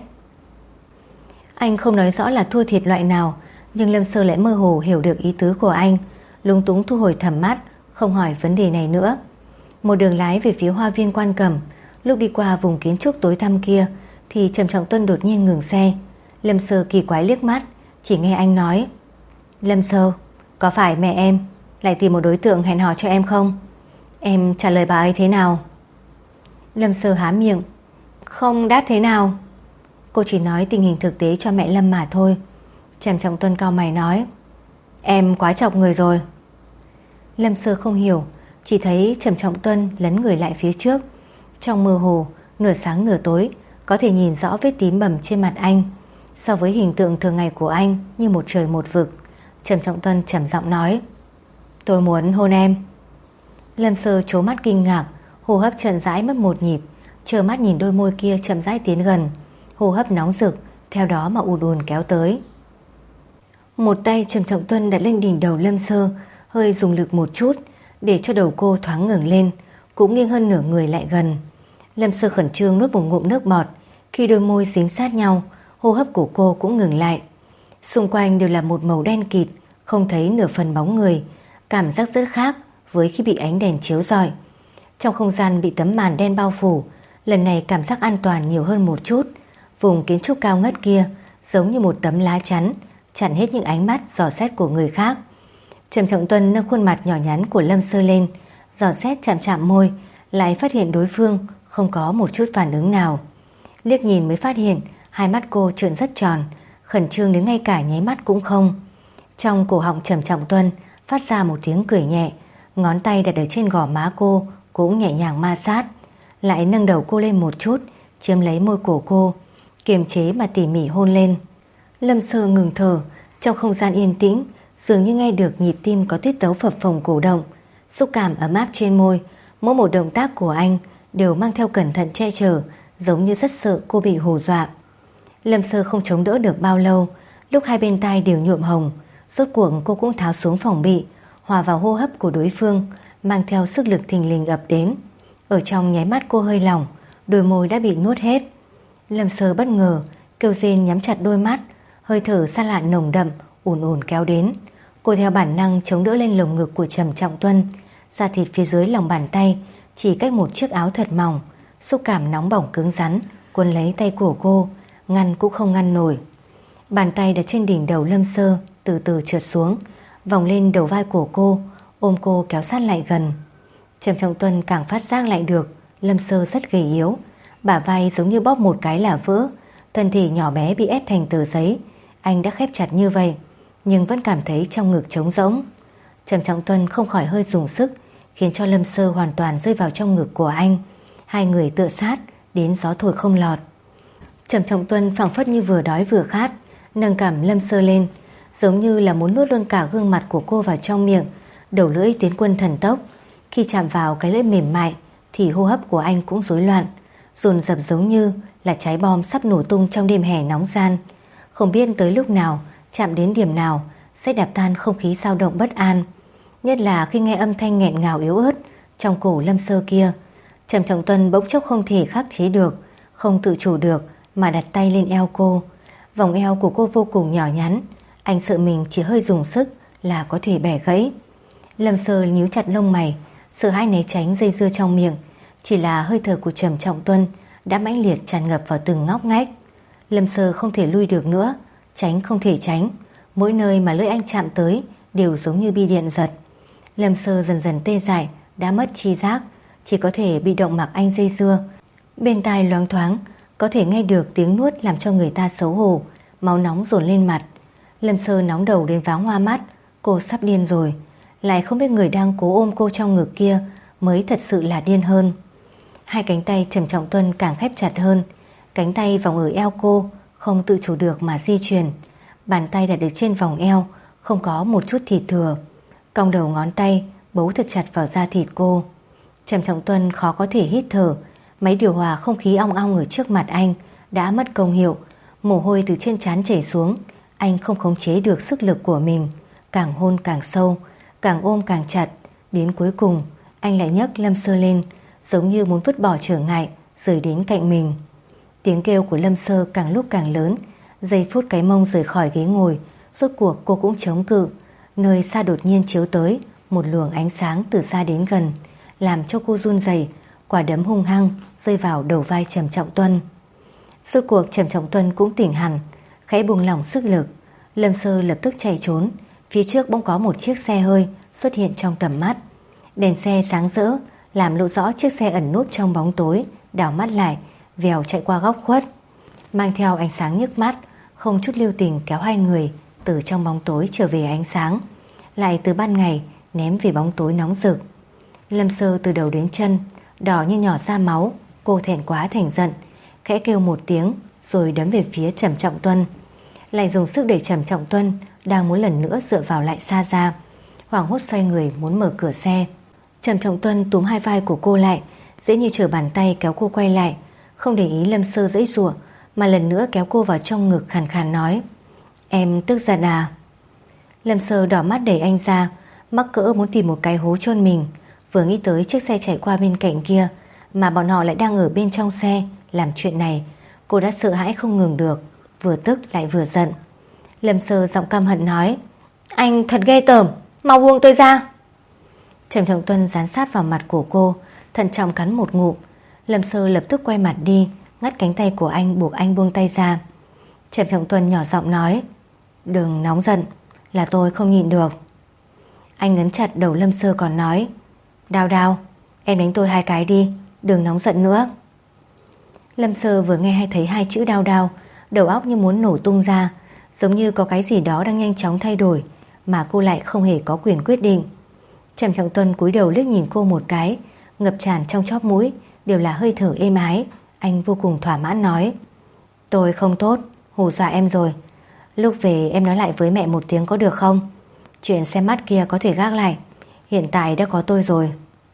Anh không nói rõ là thua thiệt loại nào, nhưng Lâm Sơ lại mơ hồ hiểu được ý tứ của anh, lúng túng thu hồi tầm mắt, không hỏi vấn đề này nữa. Một đường lái về phía hoa viên Quan Cẩm. Lúc đi qua vùng kiến trúc tối tăm kia thì Trầm Trọng Tuân đột nhiên ngừng xe. Lâm Sơ kỳ quái liếc mắt, chỉ nghe anh nói: Lâm Sơ, có phải mẹ em lại tìm một đối tượng hẹn hò cho em không? Em trả lời bà ấy thế nào? Lâm Sơ há miệng, không đáp thế nào. Cô chỉ nói tình hình thực tế cho mẹ Lâm mà thôi. Trầm Trọng Tuân cau mày nói: Em quá chọc người rồi. Lâm Sơ không hiểu, chỉ thấy Trầm Trọng Tuân lấn người lại phía trước. Trong mơ hồ, nửa sáng nửa tối, có thể nhìn rõ vết tím bầm trên mặt anh. So với hình tượng thường ngày của anh như một trời một vực. Trầm Trọng Tuân trầm giọng nói: Tôi muốn hôn em. Lâm Sơ trố mắt kinh ngạc, hô hấp chậm rãi mất một nhịp, trơ mắt nhìn đôi môi kia chậm rãi tiến gần, hô hấp nóng rực theo đó mà ùn ùn kéo tới. Một tay Trầm Trọng Tuân đặt lên đỉnh đầu Lâm Sơ, hơi dùng lực một chút để cho đầu cô thoáng ngẩng lên, cũng nghiêng hơn nửa người lại gần. Lâm Sơ khẩn trương nuốt một ngụm nước bọt, khi đôi môi dính sát nhau, hô hấp của cô cũng ngừng lại. Xung quanh đều là một màu đen kịt, không thấy nửa phần bóng người, cảm giác rất khác với khi bị ánh đèn chiếu rọi. Trong không gian bị tấm màn đen bao phủ, lần này cảm giác an toàn nhiều hơn một chút. Vùng kiến trúc cao ngất kia giống như một tấm lá chắn, chặn hết những ánh mắt dò xét của người khác. Trầm Trọng Tuân nâng khuôn mặt nhỏ nhắn của Lâm Sơ lên, dò xét chạm chạm môi, lại phát hiện đối phương không có một chút phản ứng nào. Liếc nhìn mới phát hiện hai mắt cô trợn rất tròn, khẩn trương đến ngay cả nháy mắt cũng không. Trong cổ họng Trầm Trọng Tuân phát ra một tiếng cười nhẹ, ngón tay đặt ở trên gò má cô cũng nhẹ nhàng ma sát, lại nâng đầu cô lên một chút, chiếm lấy môi cổ cô, kiềm chế mà tỉ mỉ hôn lên. Lâm Sơ ngừng thở, trong không gian yên tĩnh dường như nghe được nhịp tim có tiết tấu phập phồng cổ động, xúc cảm ấm áp trên môi. Mỗi một động tác của anh đều mang theo cẩn thận che chở, giống như rất sợ cô bị hù dọa. Lâm Sơ không chống đỡ được bao lâu, lúc hai bên tai đều nhuộm hồng, rốt cuộc cô cũng tháo xuống phòng bị, hòa vào hô hấp của đối phương, mang theo sức lực thình lình ập đến. Ở trong nháy mắt cô hơi lỏng, đôi môi đã bị nuốt hết. Lâm Sơ bất ngờ, kêu rên nhắm chặt đôi mắt, hơi thở xa lạ nồng đậm ùn ùn kéo đến. Cô theo bản năng chống đỡ lên lồng ngực của Trầm Trọng Tuân, da thịt phía dưới lòng bàn tay chỉ cách một chiếc áo thật mỏng, xúc cảm nóng bỏng cứng rắn cuốn lấy tay của cô, ngăn cũng không ngăn nổi. Bàn tay đặt trên đỉnh đầu Lâm Sơ từ từ trượt xuống, vòng lên đầu vai của cô, ôm cô kéo sát lại gần. Trầm Trọng Tuân càng phát giác lại được Lâm Sơ rất gầy yếu, bả vai giống như bóp một cái là vỡ, thân thể nhỏ bé bị ép thành tờ giấy. Anh đã khép chặt như vậy nhưng vẫn cảm thấy trong ngực trống rỗng. Trầm Trọng Tuân không khỏi hơi dùng sức, khiến cho Lâm Sơ hoàn toàn rơi vào trong ngực của anh. Hai người tựa sát đến gió thổi không lọt. Trầm Trọng Tuân phảng phất như vừa đói vừa khát, nâng cằm Lâm Sơ lên, giống như là muốn nuốt luôn cả gương mặt của cô vào trong miệng. Đầu lưỡi tiến quân thần tốc, khi chạm vào cái lưỡi mềm mại thì hô hấp của anh cũng rối loạn, dồn dập giống như là trái bom sắp nổ tung trong đêm hè nóng gian. Không biết tới lúc nào, chạm đến điểm nào sẽ đạp tan không khí dao động bất an. Nhất là khi nghe âm thanh nghẹn ngào yếu ớt trong cổ Lâm Sơ kia, Trầm Trọng Tuân bỗng chốc không thể khắc chế được, không tự chủ được mà đặt tay lên eo cô. Vòng eo của cô vô cùng nhỏ nhắn, anh sợ mình chỉ hơi dùng sức là có thể bẻ gãy. Lâm Sơ nhíu chặt lông mày, sợ hãi né tránh dây dưa trong miệng. Chỉ là hơi thở của Trầm Trọng Tuân đã mãnh liệt tràn ngập vào từng ngóc ngách. Lâm Sơ không thể lui được nữa, tránh không thể tránh. Mỗi nơi mà lưỡi anh chạm tới đều giống như bi điện giật. Lâm Sơ dần dần tê dại, đã mất tri giác, chỉ có thể bị động mặc anh dây dưa. Bên tai loáng thoáng có thể nghe được tiếng nuốt làm cho người ta xấu hổ, máu nóng dồn lên mặt. Lâm Sơ nóng đầu đến váng hoa mắt, cô sắp điên rồi. Lại không biết người đang cố ôm cô trong ngực kia mới thật sự là điên hơn. Hai cánh tay Trầm Trọng Tuân càng khép chặt hơn, cánh tay vòng ở eo cô không tự chủ được mà di chuyển. Bàn tay đặt ở trên vòng eo, không có một chút thịt thừa, cong đầu ngón tay bấu thật chặt vào da thịt cô. Trầm Trọng Tuân khó có thể hít thở, máy điều hòa không khí ong ong ở trước mặt anh đã mất công hiệu, mồ hôi từ trên trán chảy xuống. Anh không khống chế được sức lực của mình, càng hôn càng sâu, càng ôm càng chặt. Đến cuối cùng anh lại nhấc Lâm Sơ lên, giống như muốn vứt bỏ trở ngại, rời đến cạnh mình. Tiếng kêu của Lâm Sơ càng lúc càng lớn. Giây phút cái mông rời khỏi ghế ngồi, rốt cuộc cô cũng chống cự. Nơi xa đột nhiên chiếu tới một luồng ánh sáng từ xa đến gần, làm cho cô run rẩy. Quả đấm hung hăng rơi vào đầu vai Trầm Trọng Tuân. Rốt cuộc Trầm Trọng Tuân cũng tỉnh hẳn, khẽ buông lỏng sức lực. Lâm Sơ lập tức chạy trốn. Phía trước bỗng có một chiếc xe hơi xuất hiện trong tầm mắt. Đèn xe sáng rỡ làm lộ rõ chiếc xe ẩn núp trong bóng tối, đảo mắt lại, vèo chạy qua góc khuất. mang theo ánh sáng nhức mắt, không chút lưu tình kéo hai người từ trong bóng tối trở về ánh sáng, lại từ ban ngày ném về bóng tối nóng rực. Lâm Sơ từ đầu đến chân đỏ như nhỏ ra máu. Cô thẹn quá thành giận, khẽ kêu một tiếng rồi đấm về phía Trầm Trọng Tuân, lại dùng sức để Trầm Trọng Tuân đang muốn lần nữa dựa vào lại xa ra, hoảng hốt xoay người muốn mở cửa xe. Trầm Trọng Tuân túm hai vai của cô lại, dễ như trở bàn tay kéo cô quay lại, không để ý Lâm Sơ giãy giụa mà lần nữa kéo cô vào trong ngực, khàn khàn nói: "Em tức giận à?" Lâm Sơ đỏ mắt đẩy anh ra, mắc cỡ muốn tìm một cái hố chôn mình. Vừa nghĩ tới chiếc xe chạy qua bên cạnh kia mà bọn họ lại đang ở bên trong xe làm chuyện này, cô đã sợ hãi không ngừng được, vừa tức lại vừa giận. Lâm Sơ giọng căm hận nói: "Anh thật ghê tởm, mau buông tôi ra." Trầm Trọng Tuân dán sát vào mặt của cô, thận trọng cắn một ngụm. Lâm Sơ lập tức quay mặt đi, ngắt cánh tay của anh buộc anh buông tay ra. Trầm Trọng Tuân nhỏ giọng nói: "Đừng nóng giận, là tôi không nhịn được." Anh ấn chặt đầu Lâm Sơ còn nói: "Đào Đào, em đánh tôi hai cái đi, đừng nóng giận nữa." Lâm Sơ vừa nghe hay thấy hai chữ đau đau, đầu óc như muốn nổ tung ra, giống như có cái gì đó đang nhanh chóng thay đổi mà cô lại không hề có quyền quyết định. Trầm Trọng Tuân cúi đầu liếc nhìn cô một cái, ngập tràn trong chóp mũi đều là hơi thở êm ái. Anh vô cùng thỏa mãn nói: "Tôi không tốt, hù dọa em rồi. Lúc về em nói lại với mẹ một tiếng có được không? Chuyện xem mắt kia có thể gác lại, hiện tại đã có tôi rồi."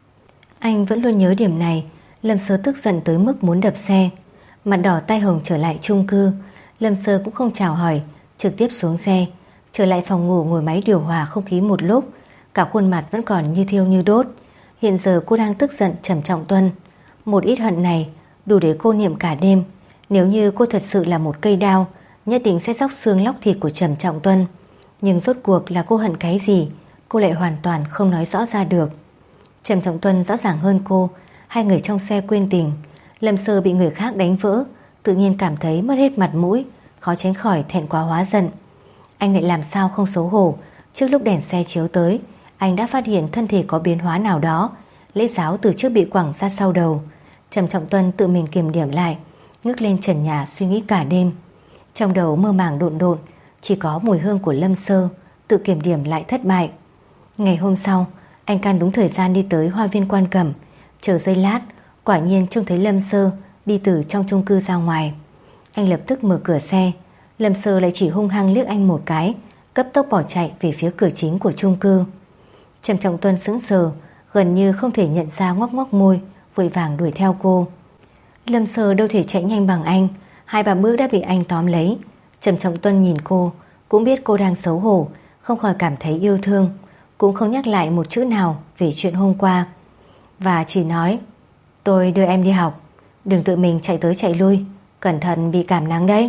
Anh vẫn luôn nhớ điểm này. Lâm Sơ tức giận tới mức muốn đập xe, mặt đỏ tai hồng trở lại chung cư. Lâm Sơ cũng không chào hỏi, trực tiếp xuống xe, trở lại phòng ngủ ngồi máy điều hòa không khí một lúc, cả khuôn mặt vẫn còn như thiêu như đốt. Hiện giờ cô đang tức giận Trầm Trọng Tuân. Một ít hận này đủ để cô niệm cả đêm. Nếu như cô thật sự là một cây đao, nhất định sẽ róc xương lóc thịt của Trầm Trọng Tuân. Nhưng rốt cuộc là cô hận cái gì, cô lại hoàn toàn không nói rõ ra được. Trầm Trọng Tuân rõ ràng hơn cô. Hai người trong xe quên tình. Lâm Sơ bị người khác đánh vỡ, tự nhiên cảm thấy mất hết mặt mũi, khó tránh khỏi thẹn quá hóa giận. Anh lại làm sao không xấu hổ. Trước lúc đèn xe chiếu tới, anh đã phát hiện thân thể có biến hóa nào đó. Lễ giáo từ trước bị quẳng ra sau đầu. Trầm Trọng Tuân tự mình kiềm điểm lại, ngước lên trần nhà suy nghĩ cả đêm. Trong đầu mơ màng độn độn, chỉ có mùi hương của Lâm Sơ. Tự kiểm điểm lại thất bại. Ngày hôm sau, anh can đúng thời gian đi tới Hoa viên Quan Cẩm. Chờ giây lát, quả nhiên trông thấy Lâm Sơ đi từ trong chung cư ra ngoài. Anh lập tức mở cửa xe. Lâm Sơ lại chỉ hung hăng liếc anh một cái, cấp tốc bỏ chạy về phía cửa chính của chung cư. Trầm Trọng Tuân sững sờ, gần như không thể nhận ra, ngoắc ngoắc môi, vội vàng đuổi theo cô. Lâm Sơ đâu thể chạy nhanh bằng anh, hai ba bước đã bị anh tóm lấy. Trầm Trọng Tuân nhìn cô, cũng biết cô đang xấu hổ, không khỏi cảm thấy yêu thương, cũng không nhắc lại một chữ nào về chuyện hôm qua, và chỉ nói: "Tôi đưa em đi học, đừng tự mình chạy tới chạy lui, cẩn thận bị cảm nắng đấy."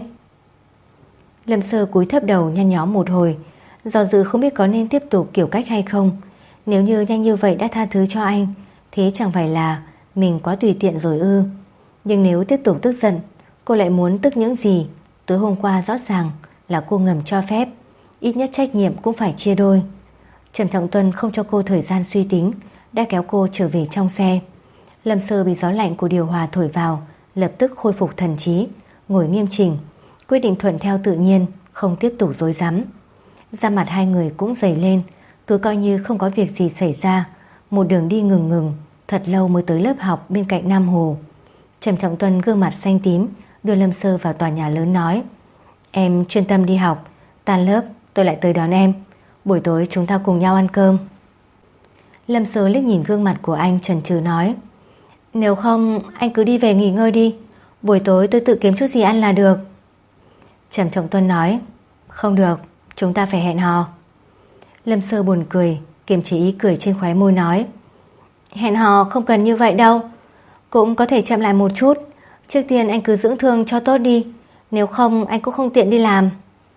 Lâm Sơ cúi thấp đầu nhăn nhó một hồi, do dự không biết có nên tiếp tục kiểu cách hay không. Nếu như nhanh như vậy đã tha thứ cho anh, thế chẳng phải là mình quá tùy tiện rồi ư? Nhưng nếu tiếp tục tức giận, cô lại muốn tức những gì tối hôm qua rõ ràng là cô ngầm cho phép, ít nhất trách nhiệm cũng phải chia đôi. Trầm Trọng Tuân không cho cô thời gian suy tính, đã kéo cô trở về trong xe. Lâm Sơ bị gió lạnh của điều hòa thổi vào, lập tức khôi phục thần trí, ngồi nghiêm chỉnh, quyết định thuận theo tự nhiên, không tiếp tục rối rắm. Da mặt hai người cũng dày lên, cứ coi như không có việc gì xảy ra. Một đường đi ngừng ngừng, thật lâu mới tới lớp học bên cạnh Nam Hồ. Trầm Trọng Tuân gương mặt xanh tím đưa Lâm Sơ vào tòa nhà lớn nói: "Em chuyên tâm đi học, tan lớp tôi lại tới đón em, buổi tối chúng ta cùng nhau ăn cơm." Lâm Sơ liếc nhìn gương mặt của anh, chần chừ nói: "Nếu không anh cứ đi về nghỉ ngơi đi, buổi tối tôi tự kiếm chút gì ăn là được." Trầm Trọng Tuân nói: "Không được, chúng ta phải hẹn hò." Lâm Sơ buồn cười, kiềm chế ý cười trên khóe môi nói: "Hẹn hò không cần như vậy đâu, cũng có thể chậm lại một chút. Trước tiên anh cứ dưỡng thương cho tốt đi, nếu không anh cũng không tiện đi làm."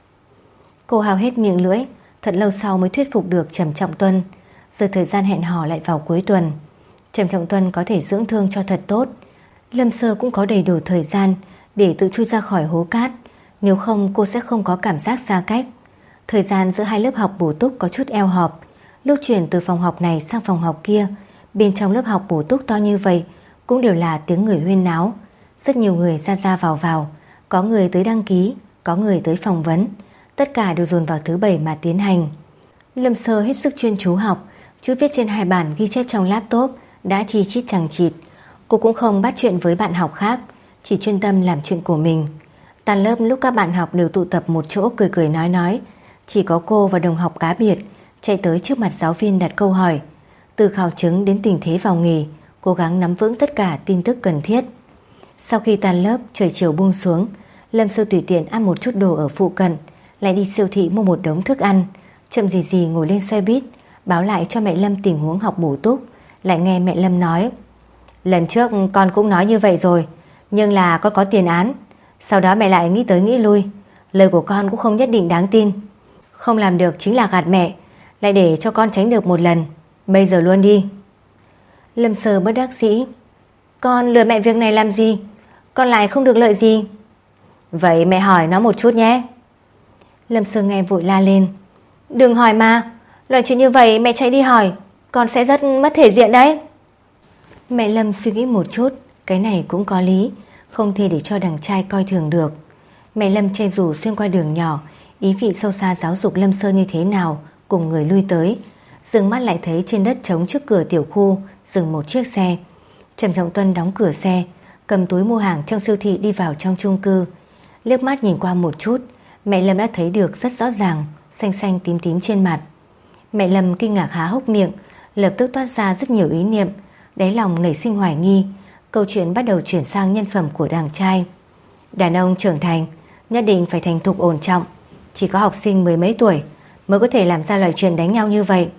Cô hao hết miệng lưỡi, thật lâu sau mới thuyết phục được Trầm Trọng Tuân. Giờ thời gian hẹn hò lại vào cuối tuần, Trầm Trọng Tuân có thể dưỡng thương cho thật tốt. Lâm Sơ cũng có đầy đủ thời gian để tự chui ra khỏi hố cát, nếu không cô sẽ không có cảm giác xa cách. Thời gian giữa hai lớp học bổ túc có chút eo họp. Lúc chuyển từ phòng học này sang phòng học kia, bên trong lớp học bổ túc to như vậy cũng đều là tiếng người huyên náo. Rất nhiều người ra ra vào vào, Có người tới đăng ký, có người tới phỏng vấn, tất cả đều dồn vào thứ bảy mà tiến hành. Lâm Sơ hết sức chuyên chú học, chữ viết trên hai bản ghi chép trong laptop đã chi chít chằng chịt. Cô cũng không bắt chuyện với bạn học khác, chỉ chuyên tâm làm chuyện của mình. Tan lớp lúc các bạn học đều tụ tập một chỗ cười cười nói nói, chỉ có cô và đồng học cá biệt chạy tới trước mặt giáo viên đặt câu hỏi. Từ khảo chứng đến tình thế vào nghề, cố gắng nắm vững tất cả tin tức cần thiết. Sau khi tan lớp, trời chiều buông xuống, Lâm Sơ tùy tiện ăn một chút đồ ở phụ cận, lại đi siêu thị mua một đống thức ăn, chậm gì gì ngồi lên xe buýt, báo lại cho mẹ Lâm tình huống học bổ túc. Lại nghe mẹ Lâm nói, lần trước con cũng nói như vậy rồi, nhưng là con có tiền án. Sau đó mẹ lại nghĩ tới nghĩ lui, lời của con cũng không nhất định đáng tin. Không làm được chính là gạt mẹ, lại để cho con tránh được một lần. Bây giờ luôn đi. Lâm Sơ bất đắc dĩ, con lừa mẹ việc này làm gì? Con lại không được lợi gì. Vậy mẹ hỏi nó một chút nhé. Lâm Sơ nghe vội la lên, đừng hỏi mà, loại chuyện như vậy mẹ chạy đi hỏi, con sẽ rất mất thể diện đấy. Mẹ Lâm suy nghĩ một chút, cái này cũng có lý, không thể để cho đằng trai coi thường được. Mẹ Lâm che dù xuyên qua đường nhỏ, ý vị sâu xa giáo dục Lâm Sơ như thế nào, cùng người lui tới. Dừng mắt lại thấy trên đất trống trước cửa tiểu khu dừng một chiếc xe. Trầm Trọng Tuân đóng cửa xe, cầm túi mua hàng trong siêu thị đi vào trong chung cư. Liếc mắt nhìn qua một chút, mẹ Lâm đã thấy được rất rõ ràng, xanh xanh tím tím trên mặt. Mẹ Lâm kinh ngạc há hốc miệng, lập tức toát ra rất nhiều ý niệm, đáy lòng nảy sinh hoài nghi. Câu chuyện bắt đầu chuyển sang nhân phẩm của đàn trai. Đàn ông trưởng thành nhất định phải thành thục ổn trọng, chỉ có học sinh mười mấy tuổi mới có thể làm ra loại chuyện đánh nhau như vậy.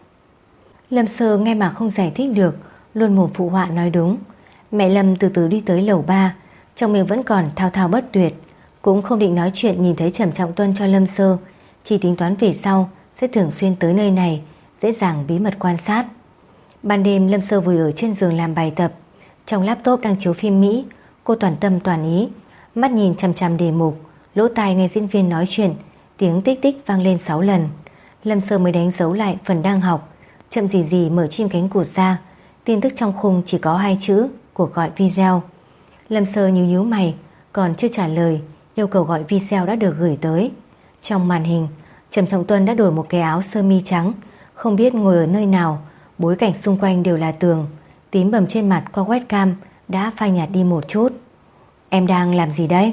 Lâm Sơ nghe mà không giải thích được, luôn mồm phụ họa nói đúng. Mẹ Lâm từ từ đi tới lầu ba, trong miệng vẫn còn thao thao bất tuyệt, cũng không định nói chuyện nhìn thấy Trầm Trọng Tuân cho Lâm Sơ, chỉ tính toán về sau sẽ thường xuyên tới nơi này, dễ dàng bí mật quan sát. Ban đêm Lâm Sơ vùi ở trên giường làm bài tập, trong laptop đang chiếu phim Mỹ, cô toàn tâm toàn ý, mắt nhìn chằm chằm đề mục, lỗ tai nghe diễn viên nói chuyện, tiếng tích tích vang lên sáu lần. Lâm Sơ mới đánh dấu lại phần đang học, chậm gì gì mở chim cánh cụt ra, tin tức trong khung chỉ có hai chữ, cuộc gọi video. Lâm Sơ nhíu nhíu mày, còn chưa trả lời, yêu cầu gọi video đã được gửi tới. Trong màn hình, Trầm Trọng Tuân đã đổi một cái áo sơ mi trắng, không biết ngồi ở nơi nào, bối cảnh xung quanh đều là tường, tím bầm trên mặt qua webcam đã phai nhạt đi một chút. Em đang làm gì đấy?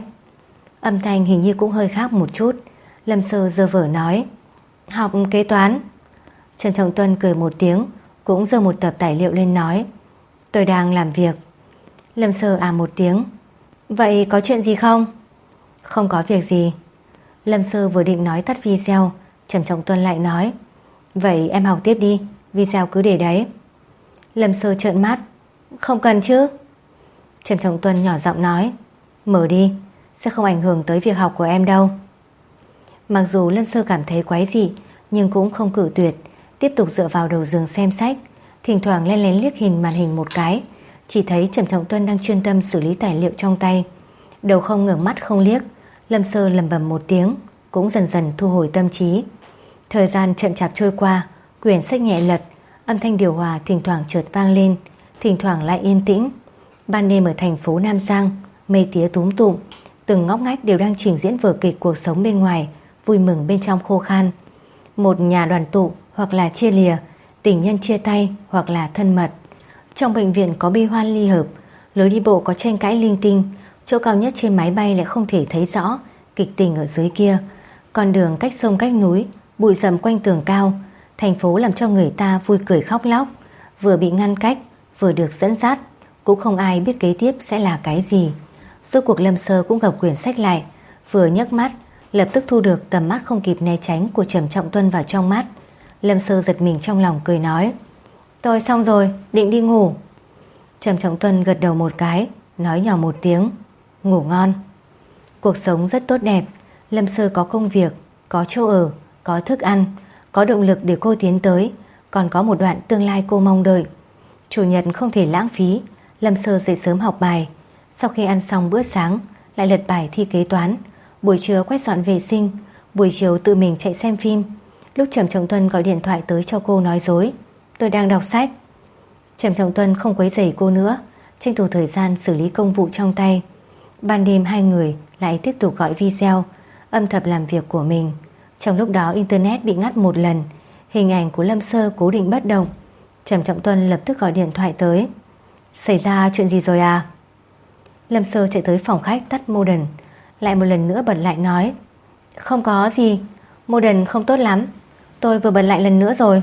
Âm thanh hình như cũng hơi khác một chút. Lâm Sơ giơ vở nói, học kế toán. Trần Trọng Tuân cười một tiếng, cũng giơ một tập tài liệu lên nói, tôi đang làm việc. Lâm Sơ à một tiếng, vậy có chuyện gì không? Không có việc gì. Lâm Sơ vừa định nói tắt video, Trần Trọng Tuân lại nói, vậy em học tiếp đi, video cứ để đấy. Lâm Sơ trợn mắt, không cần chứ. Trần Trọng Tuân nhỏ giọng nói, mở đi, sẽ không ảnh hưởng tới việc học của em đâu. Mặc dù Lâm Sơ cảm thấy quái dị, nhưng cũng không cự tuyệt, tiếp tục dựa vào đầu giường xem sách, thỉnh thoảng len lén liếc hình màn hình một cái, chỉ thấy Trần Trọng Tuân đang chuyên tâm xử lý tài liệu trong tay, đầu không ngẩng mắt không liếc. Lâm Sơ lẩm bẩm một tiếng, cũng dần dần thu hồi tâm trí. Thời gian chậm chạp trôi qua, quyển sách nhẹ lật, âm thanh điều hòa thỉnh thoảng chợt vang lên, thỉnh thoảng lại yên tĩnh. Ban đêm ở thành phố Nam Giang, mây tía túm tụm, từng ngóc ngách đều đang trình diễn vở kịch cuộc sống bên ngoài, vui mừng bên trong khô khan. Một nhà đoàn tụ hoặc là chia lìa, tình nhân chia tay hoặc là thân mật. Trong bệnh viện có bi hoan ly hợp, lối đi bộ có tranh cãi linh tinh, chỗ cao nhất trên máy bay lại không thể thấy rõ kịch tình ở dưới kia. Con đường cách sông cách núi, bụi rậm quanh tường cao, thành phố làm cho người ta vui cười khóc lóc, vừa bị ngăn cách, vừa được dẫn dắt, cũng không ai biết kế tiếp sẽ là cái gì. Rốt cuộc Lâm Sơ cũng gặp quyển sách lại, vừa nhấc mắt, lập tức thu được tầm mắt không kịp né tránh của Trầm Trọng Tuân vào trong mắt. Lâm Sơ giật mình trong lòng cười nói, tôi xong rồi, định đi ngủ. Trầm Trọng Tuân gật đầu một cái, nói nhỏ một tiếng, ngủ ngon. Cuộc sống rất tốt đẹp, Lâm Sơ có công việc, có chỗ ở, có thức ăn, có động lực để cô tiến tới, còn có một đoạn tương lai cô mong đợi. Chủ nhật không thể lãng phí, Lâm Sơ dậy sớm học bài. Sau khi ăn xong bữa sáng, lại lật bài thi kế toán. Buổi trưa quét dọn vệ sinh, buổi chiều tự mình chạy xem phim. Lúc Trầm Trọng Tuân gọi điện thoại tới cho cô nói dối, tôi đang đọc sách. Trầm Trọng Tuân không quấy rầy cô nữa, tranh thủ thời gian xử lý công vụ trong tay. Ban đêm hai người lại tiếp tục gọi video, âm thầm làm việc của mình. Trong lúc đó internet bị ngắt một lần, hình ảnh của Lâm Sơ cố định bất động. Trầm Trọng Tuân lập tức gọi điện thoại tới. Xảy ra chuyện gì rồi à? Lâm Sơ chạy tới phòng khách tắt modem, lại một lần nữa bật lại nói: Không có gì, modem không tốt lắm, tôi vừa bật lại lần nữa rồi.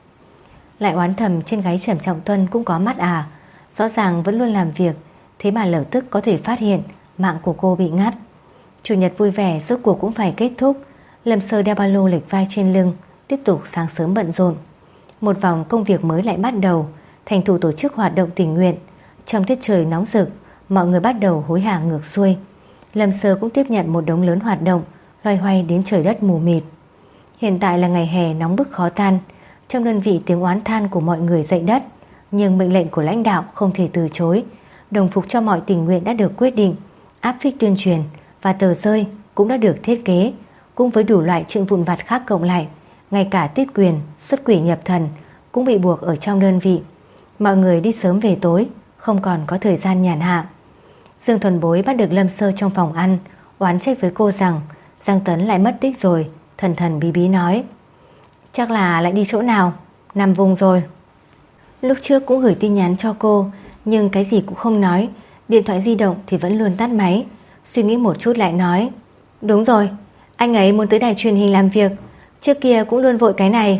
Lại oán thầm trên gáy Trầm Trọng Tuân cũng có mắt à? Rõ ràng vẫn luôn làm việc, thế mà lập tức có thể phát hiện mạng của cô bị ngắt. Chủ nhật vui vẻ rốt cuộc cũng phải kết thúc. Lâm Sơ đeo ba lô lệch vai trên lưng, tiếp tục sáng sớm bận rộn. Một vòng công việc mới lại bắt đầu. Thành thủ tổ chức hoạt động tình nguyện. Trong tiết trời nóng rực, mọi người bắt đầu hối hả ngược xuôi. Lâm Sơ cũng tiếp nhận một đống lớn hoạt động, loay hoay đến trời đất mù mịt. Hiện tại là ngày hè nóng bức khó tan. Trong đơn vị tiếng oán than của mọi người dậy đất, nhưng mệnh lệnh của lãnh đạo không thể từ chối. Đồng phục cho mọi tình nguyện đã được quyết định, áp phích tuyên truyền và tờ rơi cũng đã được thiết kế, cùng với đủ loại chuyện vụn vặt khác cộng lại. Ngay cả tiết quyền, xuất quỷ nhập thần cũng bị buộc ở trong đơn vị. Mọi người đi sớm về tối, không còn có thời gian nhàn hạ. Dương Thuần Bối bắt được Lâm Sơ trong phòng ăn, oán trách với cô rằng Giang Tấn lại mất tích rồi. Thần thần bí bí nói: Chắc là lại đi chỗ nào, nằm vùng rồi. Lúc trước cũng gửi tin nhắn cho cô, nhưng cái gì cũng không nói. Điện thoại di động thì vẫn luôn tắt máy. Suy nghĩ một chút lại nói: Đúng rồi, anh ấy muốn tới đài truyền hình làm việc, trước kia cũng luôn vội cái này.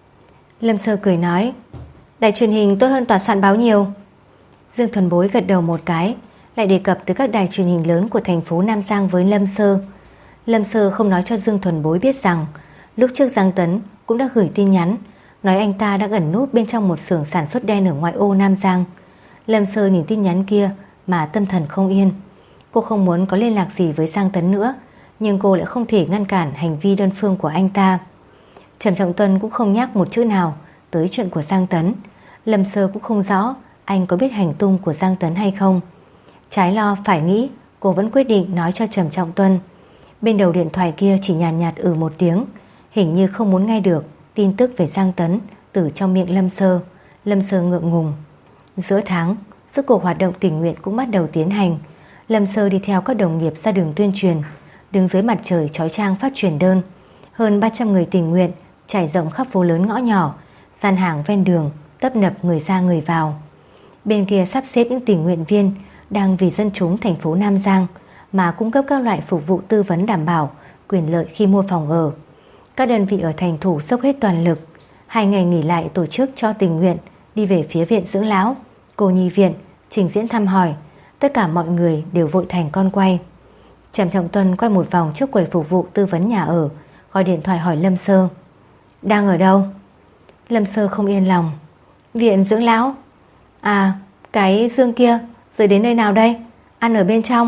Lâm Sơ cười nói: Đài truyền hình tốt hơn tòa soạn báo nhiều. Dương Thuần Bối gật đầu một cái, lại đề cập tới các đài truyền hình lớn của thành phố Nam Giang với Lâm Sơ. Lâm Sơ không nói cho Dương Thuần Bối biết rằng lúc trước Giang Tấn cũng đã gửi tin nhắn nói anh ta đang ẩn núp bên trong một xưởng sản xuất đen ở ngoại ô Nam Giang. Lâm Sơ nhìn tin nhắn kia mà tâm thần không yên. Cô không muốn có liên lạc gì với Giang Tấn nữa, nhưng cô lại không thể ngăn cản hành vi đơn phương của anh ta. Trầm Trọng Tuân cũng không nhắc một chữ nào tới chuyện của Giang Tấn. Lâm Sơ cũng không rõ anh có biết hành tung của Giang Tấn hay không. Trái lo phải nghĩ, cô vẫn quyết định nói cho Trầm Trọng Tuân. Bên đầu điện thoại kia chỉ nhàn nhạt, nhạt ừ một tiếng, hình như không muốn nghe được tin tức về Giang Tấn từ trong miệng Lâm Sơ. Lâm Sơ ngượng ngùng. Giữa tháng, suốt cuộc hoạt động tình nguyện cũng bắt đầu tiến hành. Lâm Sơ đi theo các đồng nghiệp ra đường tuyên truyền, đứng dưới mặt trời chói chang phát truyền đơn. Hơn ba trăm người tình nguyện trải rộng khắp phố lớn ngõ nhỏ, gian hàng ven đường tấp nập người ra người vào. Bên kia sắp xếp những tình nguyện viên đang vì dân chúng thành phố Nam Giang mà cung cấp các loại phục vụ tư vấn đảm bảo quyền lợi khi mua phòng ở. Các đơn vị ở thành thủ dốc hết toàn lực. Hai ngày nghỉ lại tổ chức cho tình nguyện đi về phía viện dưỡng lão, cô nhi viện, trình diễn thăm hỏi. Tất cả mọi người đều vội thành con quay. Trầm Trọng Tuân quay một vòng trước quầy phục vụ tư vấn nhà ở, gọi điện thoại hỏi Lâm Sơ: Đang ở đâu? Lâm Sơ không yên lòng. Viện dưỡng lão. À, cái Dương kia rồi đến nơi nào đây? Ăn ở bên trong.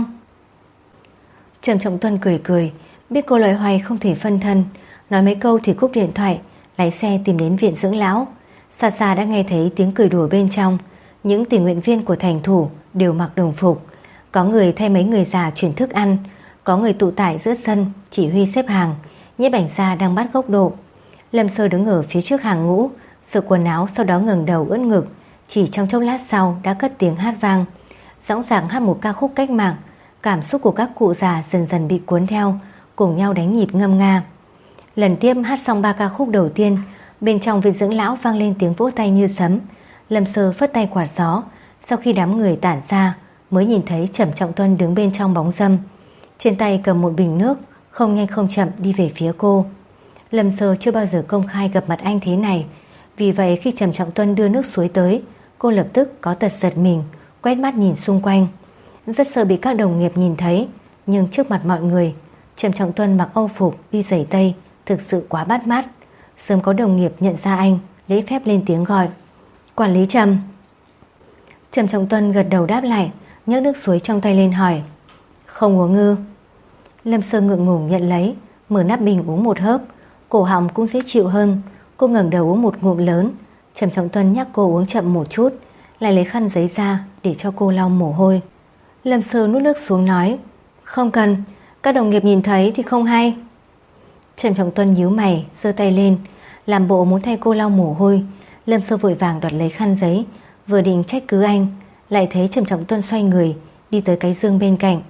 Trầm Trọng Tuân cười cười, biết cô loay hoay không thể phân thân, nói mấy câu thì cúp điện thoại, lái xe tìm đến viện dưỡng lão. Xa xa đã nghe thấy tiếng cười đùa bên trong. Những tình nguyện viên của thành thủ đều mặc đồng phục. Có người thay mấy người già chuyển thức ăn, có người tụ tại giữa sân chỉ huy xếp hàng. Nhiếp ảnh gia đang bắt góc độ. Lâm Sơ đứng ở phía trước hàng ngũ, sửa quần áo, sau đó ngẩng đầu ưỡn ngực. Chỉ trong chốc lát sau đã cất tiếng hát vang, dõng dạc hát một ca khúc cách mạng. Cảm xúc của các cụ già dần dần bị cuốn theo, cùng nhau đánh nhịp ngâm nga. Lần tiếp hát xong ba ca khúc đầu tiên, bên trong viện dưỡng lão vang lên tiếng vỗ tay như sấm. Lâm Sơ phất tay quạt gió. Sau khi đám người tản ra, mới nhìn thấy Trầm Trọng Tuân đứng bên trong bóng râm, trên tay cầm một bình nước, không nhanh không chậm đi về phía cô. Lâm Sơ chưa bao giờ công khai gặp mặt anh thế này, vì vậy khi Trầm Trọng Tuân đưa nước suối tới, cô lập tức có tật giật mình, quét mắt nhìn xung quanh. Rất sợ bị các đồng nghiệp nhìn thấy, nhưng trước mặt mọi người, Trầm Trọng Tuân mặc âu phục đi giày tây thực sự quá bắt mắt. Sớm có đồng nghiệp nhận ra anh, lễ phép lên tiếng gọi: Quản lý Trầm. Trầm Trọng Tuân gật đầu đáp lại, nhấc nước suối trong tay lên hỏi: Không uống ngư? Lâm Sơ ngượng ngùng nhận lấy, mở nắp bình uống một hớp, cổ họng cũng dễ chịu hơn. Cô ngẩng đầu uống một ngụm lớn. Trầm Trọng Tuân nhắc cô uống chậm một chút, lại lấy khăn giấy ra để cho cô lau mồ hôi. Lâm Sơ nuốt nước xuống nói: Không cần, các đồng nghiệp nhìn thấy thì không hay. Trầm Trọng Tuân nhíu mày, giơ tay lên, làm bộ muốn thay cô lau mồ hôi. Lâm Sơ vội vàng đoạt lấy khăn giấy, vừa định trách cứ anh, lại thấy Trầm Trọng Tuân xoay người đi tới cái giường bên cạnh.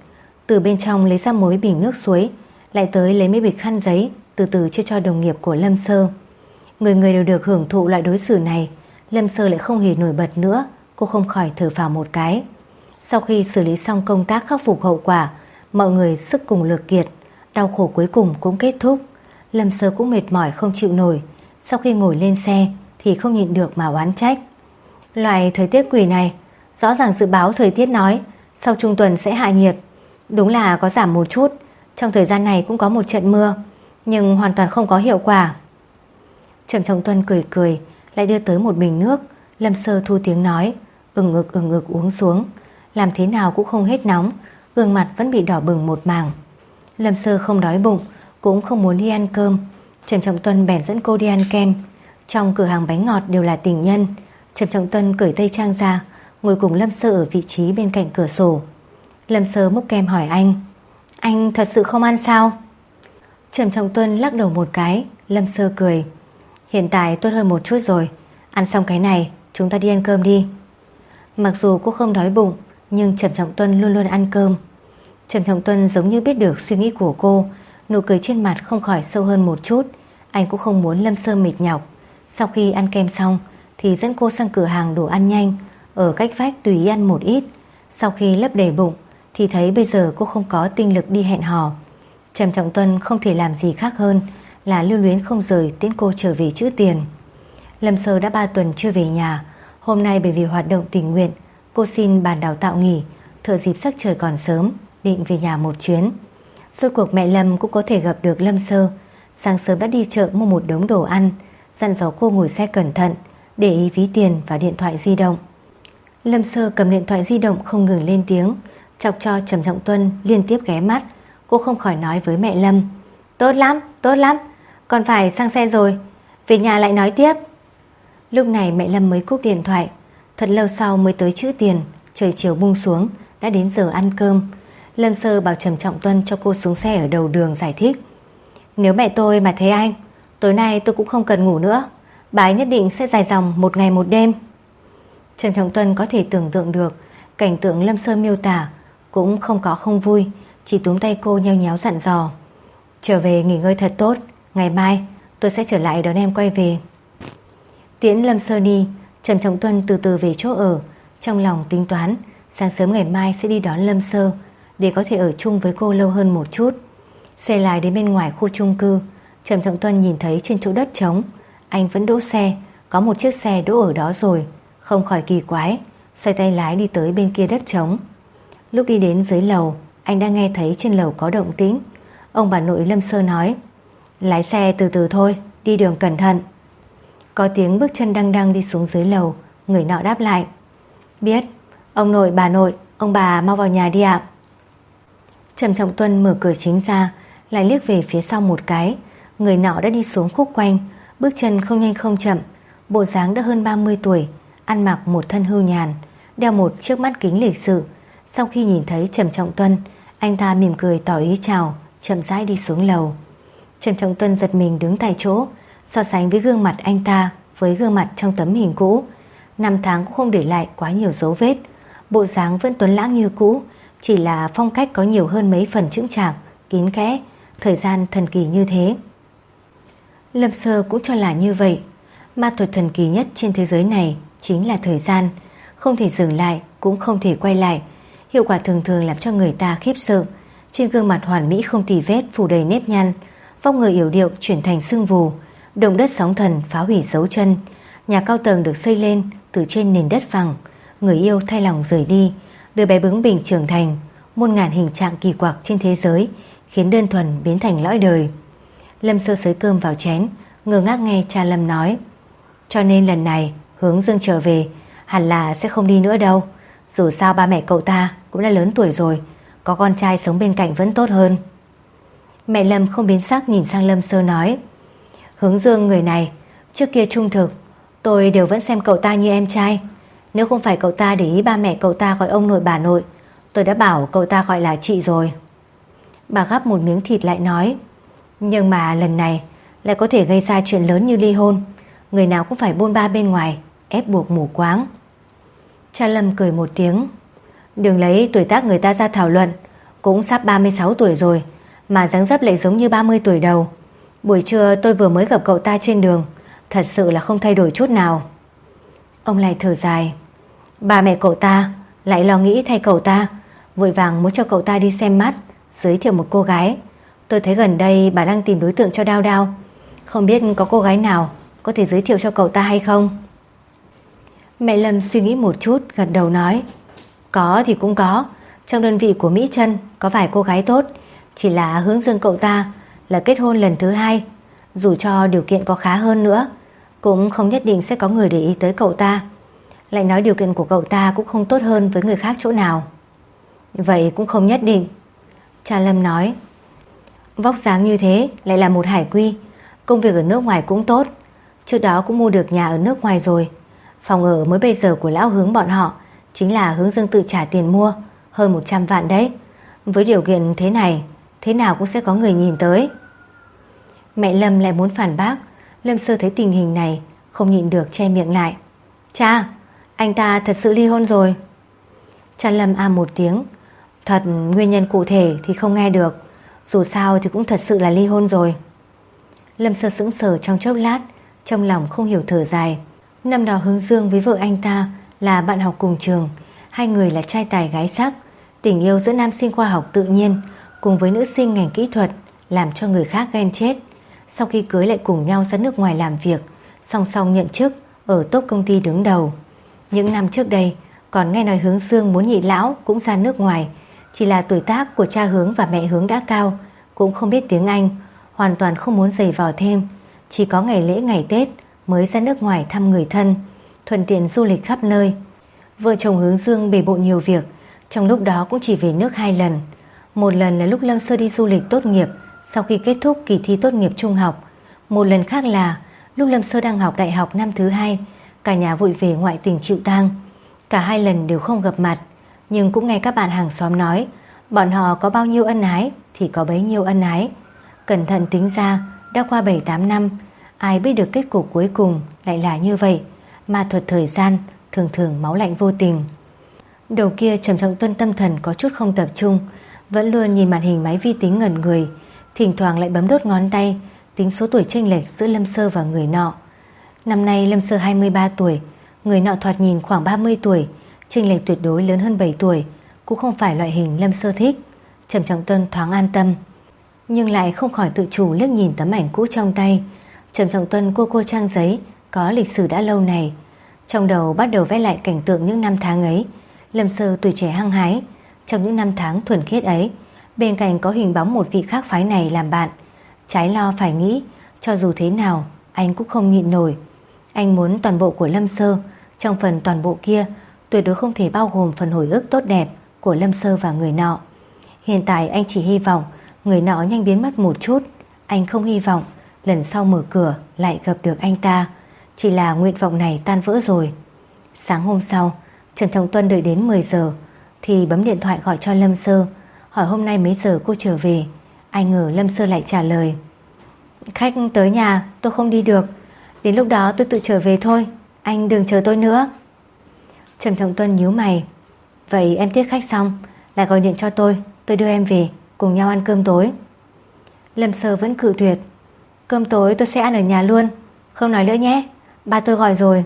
từ bên trong lấy ra một bình nước suối, lại tới lấy mấy bịch khăn giấy, từ từ chia cho đồng nghiệp của Lâm Sơ. Người người đều được hưởng thụ loại đối xử này. Lâm Sơ lại không hề nổi bật nữa. Cô không khỏi thở phào một cái. Sau khi xử lý xong công tác khắc phục hậu quả, mọi người sức cùng lực kiệt, đau khổ cuối cùng cũng kết thúc. Lâm Sơ cũng mệt mỏi không chịu nổi. Sau khi ngồi lên xe thì không nhịn được mà oán trách. Loại thời tiết quỷ này, rõ ràng dự báo thời tiết nói sau trung tuần sẽ hạ nhiệt. Đúng là có giảm một chút. Trong thời gian này cũng có một trận mưa, nhưng hoàn toàn không có hiệu quả. Trầm Trọng Tuân cười cười, lại đưa tới một bình nước. Lâm Sơ thu tiếng nói, ừng ực ừng ực uống xuống. Làm thế nào cũng không hết nóng, gương mặt vẫn bị đỏ bừng một mảng. Lâm Sơ không đói bụng, cũng không muốn đi ăn cơm. Trầm Trọng Tuân bèn dẫn cô đi ăn kem. Trong cửa hàng bánh ngọt đều là tình nhân. Trầm Trọng Tuân cởi tây trang ra, ngồi cùng Lâm Sơ ở vị trí bên cạnh cửa sổ. Lâm Sơ múc kem hỏi anh, anh thật sự không ăn sao? Trầm Trọng Tuân lắc đầu một cái. Lâm Sơ cười, hiện tại tốt hơn một chút rồi. Ăn xong cái này chúng ta đi ăn cơm đi. Mặc dù cô không đói bụng, nhưng Trầm Trọng Tuân luôn luôn ăn cơm. Trầm Trọng Tuân giống như biết được suy nghĩ của cô, nụ cười trên mặt không khỏi sâu hơn một chút. Anh cũng không muốn Lâm Sơ mệt nhọc. Sau khi ăn kem xong thì dẫn cô sang cửa hàng đồ ăn nhanh ở cách vách tùy ý ăn một ít. Sau khi lấp đầy bụng thì thấy bây giờ cô không có tinh lực đi hẹn hò. Trầm Trọng Tuân không thể làm gì khác hơn là lưu luyến không rời tiễn cô trở về chữ tiền. Lâm Sơ đã ba tuần chưa về nhà. Hôm nay bởi vì hoạt động tình nguyện, cô xin bàn đào tạo nghỉ, thừa dịp sắc trời còn sớm định về nhà một chuyến. Rốt cuộc mẹ Lâm cũng có thể gặp được Lâm Sơ. Sáng sớm đã đi chợ mua một đống đồ ăn, dặn dò cô ngồi xe cẩn thận, để ý ví tiền và điện thoại di động. Lâm Sơ cầm điện thoại di động không ngừng lên tiếng, chọc cho Trầm Trọng Tuân liên tiếp ghé mắt. Cô không khỏi nói với mẹ Lâm, tốt lắm, tốt lắm, còn phải sang xe rồi, về nhà lại nói tiếp. Lúc này mẹ Lâm mới cúp điện thoại. Thật lâu sau mới tới chữ tiền. Trời chiều buông xuống, đã đến giờ ăn cơm. Lâm Sơ bảo Trầm Trọng Tuân cho cô xuống xe ở đầu đường giải thích, nếu mẹ tôi mà thấy anh, tối nay tôi cũng không cần ngủ nữa. Bà ấy nhất định sẽ dài dòng một ngày một đêm. Trầm Trọng Tuân có thể tưởng tượng được cảnh tượng Lâm Sơ miêu tả, cũng không có không vui, chỉ túm tay cô nheo nhéo dặn dò, trở về nghỉ ngơi thật tốt, ngày mai tôi sẽ trở lại đón em quay về. Tiễn Lâm Sơ đi, Trầm Trọng Tuân từ từ về chỗ ở, trong lòng tính toán sáng sớm ngày mai sẽ đi đón Lâm Sơ để có thể ở chung với cô lâu hơn một chút. Xe lái đến bên ngoài khu chung cư. Trầm Trọng Tuân nhìn thấy trên chỗ đất trống anh vẫn đỗ xe, có một chiếc xe đỗ ở đó rồi, không khỏi kỳ quái, xoay tay lái đi tới bên kia đất trống. Lúc đi đến dưới lầu, anh đã nghe thấy trên lầu có động tĩnh. Ông bà nội Lâm Sơ nói, lái xe từ từ thôi, đi đường cẩn thận. Có tiếng bước chân đăng đăng đi xuống dưới lầu. Người nọ đáp lại, biết. Ông nội, bà nội, ông bà mau vào nhà đi ạ. Trầm Trọng Tuân mở cửa chính ra, lại liếc về phía sau một cái. Người nọ đã đi xuống khúc quanh, bước chân không nhanh không chậm, bộ dáng đã hơn ba mươi tuổi, ăn mặc một thân hưu nhàn, đeo một chiếc mắt kính lịch sự. Sau khi nhìn thấy Trầm Trọng Tuân, anh ta mỉm cười tỏ ý chào, chậm rãi đi xuống lầu. Trầm Trọng Tuân giật mình đứng tại chỗ, so sánh với gương mặt anh ta với gương mặt trong tấm hình cũ. Năm tháng cũng không để lại quá nhiều dấu vết, bộ dáng vẫn tuấn lãng như cũ, chỉ là phong cách có nhiều hơn mấy phần chững chạc, kín kẽ, thời gian thần kỳ như thế. Lâm Sơ cũng cho là như vậy. Ma thuật thần kỳ nhất trên thế giới này chính là thời gian, không thể dừng lại, cũng không thể quay lại. Hiệu quả thường thường làm cho người ta khiếp sợ. Trên gương mặt hoàn mỹ không tì vết phủ đầy nếp nhăn, vóc người yểu điệu chuyển thành sưng vù, động đất sóng thần phá hủy dấu chân. Nhà cao tầng được xây lên từ trên nền đất phẳng. Người yêu thay lòng rời đi, đứa bé bướng bỉnh trưởng thành. Muôn ngàn hình trạng kỳ quặc trên thế giới khiến đơn thuần biến thành lõi đời. Lâm Sơ xới cơm vào chén, ngơ ngác nghe cha Lâm nói, cho nên lần này Hướng Dương trở về hẳn là sẽ không đi nữa đâu. Dù sao ba mẹ cậu ta cũng đã lớn tuổi rồi, có con trai sống bên cạnh vẫn tốt hơn. Mẹ Lâm không biến sắc nhìn sang Lâm Sơ nói, Hướng Dương người này trước kia trung thực, tôi đều vẫn xem cậu ta như em trai. Nếu không phải cậu ta để ý ba mẹ cậu ta gọi ông nội bà nội, tôi đã bảo cậu ta gọi là chị rồi. Bà gắp một miếng thịt lại nói, nhưng mà lần này lại có thể gây ra chuyện lớn như ly hôn. Người nào cũng phải bôn ba bên ngoài, ép buộc mù quáng. Cha Lâm cười một tiếng, đừng lấy tuổi tác người ta ra thảo luận. cũng sắp ba mươi sáu tuổi rồi, mà dáng dấp lại giống như ba mươi tuổi đầu. Buổi trưa tôi vừa mới gặp cậu ta trên đường, thật sự là không thay đổi chút nào. Ông lại thở dài. Ba mẹ cậu ta lại lo nghĩ thay cậu ta, vội vàng muốn cho cậu ta đi xem mắt, giới thiệu một cô gái. Tôi thấy gần đây bà đang tìm đối tượng cho Đao Đao, không biết có cô gái nào có thể giới thiệu cho cậu ta hay không? Mẹ Lâm suy nghĩ một chút, gật đầu nói. Có thì cũng có. Trong đơn vị của Mỹ Trân có vài cô gái tốt, chỉ là hướng dương cậu ta là kết hôn lần thứ hai. Dù cho điều kiện có khá hơn nữa, cũng không nhất định sẽ có người để ý tới cậu ta. Lại nói điều kiện của cậu ta cũng không tốt hơn với người khác chỗ nào. Vậy cũng không nhất định. Cha Lâm nói. Vóc dáng như thế lại là một hải quy, công việc ở nước ngoài cũng tốt. Trước đó cũng mua được nhà ở nước ngoài rồi. Phòng ở mới bây giờ của lão Hướng bọn họ chính là Hướng Dương tự trả tiền mua, hơn một trăm vạn đấy. Với điều kiện thế này, thế nào cũng sẽ có người nhìn tới. Mẹ Lâm lại muốn phản bác. Lâm Sơ thấy tình hình này, không nhịn được che miệng lại. Cha, anh ta thật sự ly hôn rồi. Cha Lâm a một tiếng. Thật, nguyên nhân cụ thể thì không nghe được, dù sao thì cũng thật sự là ly hôn rồi. Lâm Sơ sững sờ trong chốc lát, trong lòng không hiểu thở dài. Năm đó Hướng Dương với vợ anh ta là bạn học cùng trường, hai người là trai tài gái sắc. Tình yêu giữa nam sinh khoa học tự nhiên cùng với nữ sinh ngành kỹ thuật làm cho người khác ghen chết. Sau khi cưới lại cùng nhau ra nước ngoài làm việc, song song nhận chức ở top công ty đứng đầu. Những năm trước đây còn nghe nói Hướng Dương muốn nhị lão cũng ra nước ngoài, chỉ là tuổi tác của cha Hướng và mẹ Hướng đã cao, cũng không biết tiếng Anh, hoàn toàn không muốn giày vò thêm. Chỉ có ngày lễ ngày Tết mới ra nước ngoài thăm người thân, thuận tiện du lịch khắp nơi. Vợ chồng Hướng Dương bề bộn nhiều việc, trong lúc đó cũng chỉ về nước hai lần. Một lần là lúc Lâm Sơ đi du lịch tốt nghiệp sau khi kết thúc kỳ thi tốt nghiệp trung học. Một lần khác là lúc Lâm Sơ đang học đại học năm thứ hai, cả nhà vội về ngoại tỉnh chịu tang. Cả hai lần đều không gặp mặt, nhưng cũng nghe các bạn hàng xóm nói bọn họ có bao nhiêu ân ái thì có bấy nhiêu ân ái. Cẩn thận tính ra đã qua bảy tám năm, ai biết được kết cục cuối cùng lại là như vậy. Ma thuật thời gian thường thường máu lạnh vô tình. Đầu kia Trầm Trọng Tuân tâm thần có chút không tập trung, vẫn luôn nhìn màn hình máy vi tính ngẩn người, thỉnh thoảng lại bấm đốt ngón tay tính số tuổi chênh lệch giữa Lâm Sơ và người nọ. Năm nay Lâm Sơ hai mươi ba tuổi, người nọ thoạt nhìn khoảng ba mươi tuổi, chênh lệch tuyệt đối lớn hơn bảy tuổi, cũng không phải loại hình Lâm Sơ thích. Trầm Trọng Tuân thoáng an tâm, nhưng lại không khỏi tự chủ liếc nhìn tấm ảnh cũ trong tay. Trầm Trọng Tuân cô cô trang giấy có lịch sử đã lâu này, trong đầu bắt đầu vẽ lại cảnh tượng những năm tháng ấy. Lâm Sơ tuổi trẻ hăng hái, trong những năm tháng thuần khiết ấy, bên cạnh có hình bóng một vị khác phái này làm bạn. Trái lo phải nghĩ, cho dù thế nào anh cũng không nhịn nổi. Anh muốn toàn bộ của Lâm Sơ, trong phần toàn bộ kia tuyệt đối không thể bao gồm phần hồi ức tốt đẹp của Lâm Sơ và người nọ. Hiện tại anh chỉ hy vọng người nọ nhanh biến mất một chút. Anh không hy vọng lần sau mở cửa lại gặp được anh ta. Chỉ là nguyện vọng này tan vỡ rồi. Sáng hôm sau, Trần Trọng Tuân đợi đến mười giờ thì bấm điện thoại gọi cho Lâm Sơ, hỏi hôm nay mấy giờ cô trở về. Anh ngờ Lâm Sơ lại trả lời: khách tới nhà, tôi không đi được, đến lúc đó tôi tự trở về thôi, anh đừng chờ tôi nữa. Trần Trọng Tuân nhíu mày: vậy em tiếp khách xong lại gọi điện cho tôi, tôi đưa em về, cùng nhau ăn cơm tối. Lâm Sơ vẫn cự tuyệt: cơm tối tôi sẽ ăn ở nhà luôn, không nói nữa nhé, ba tôi gọi rồi.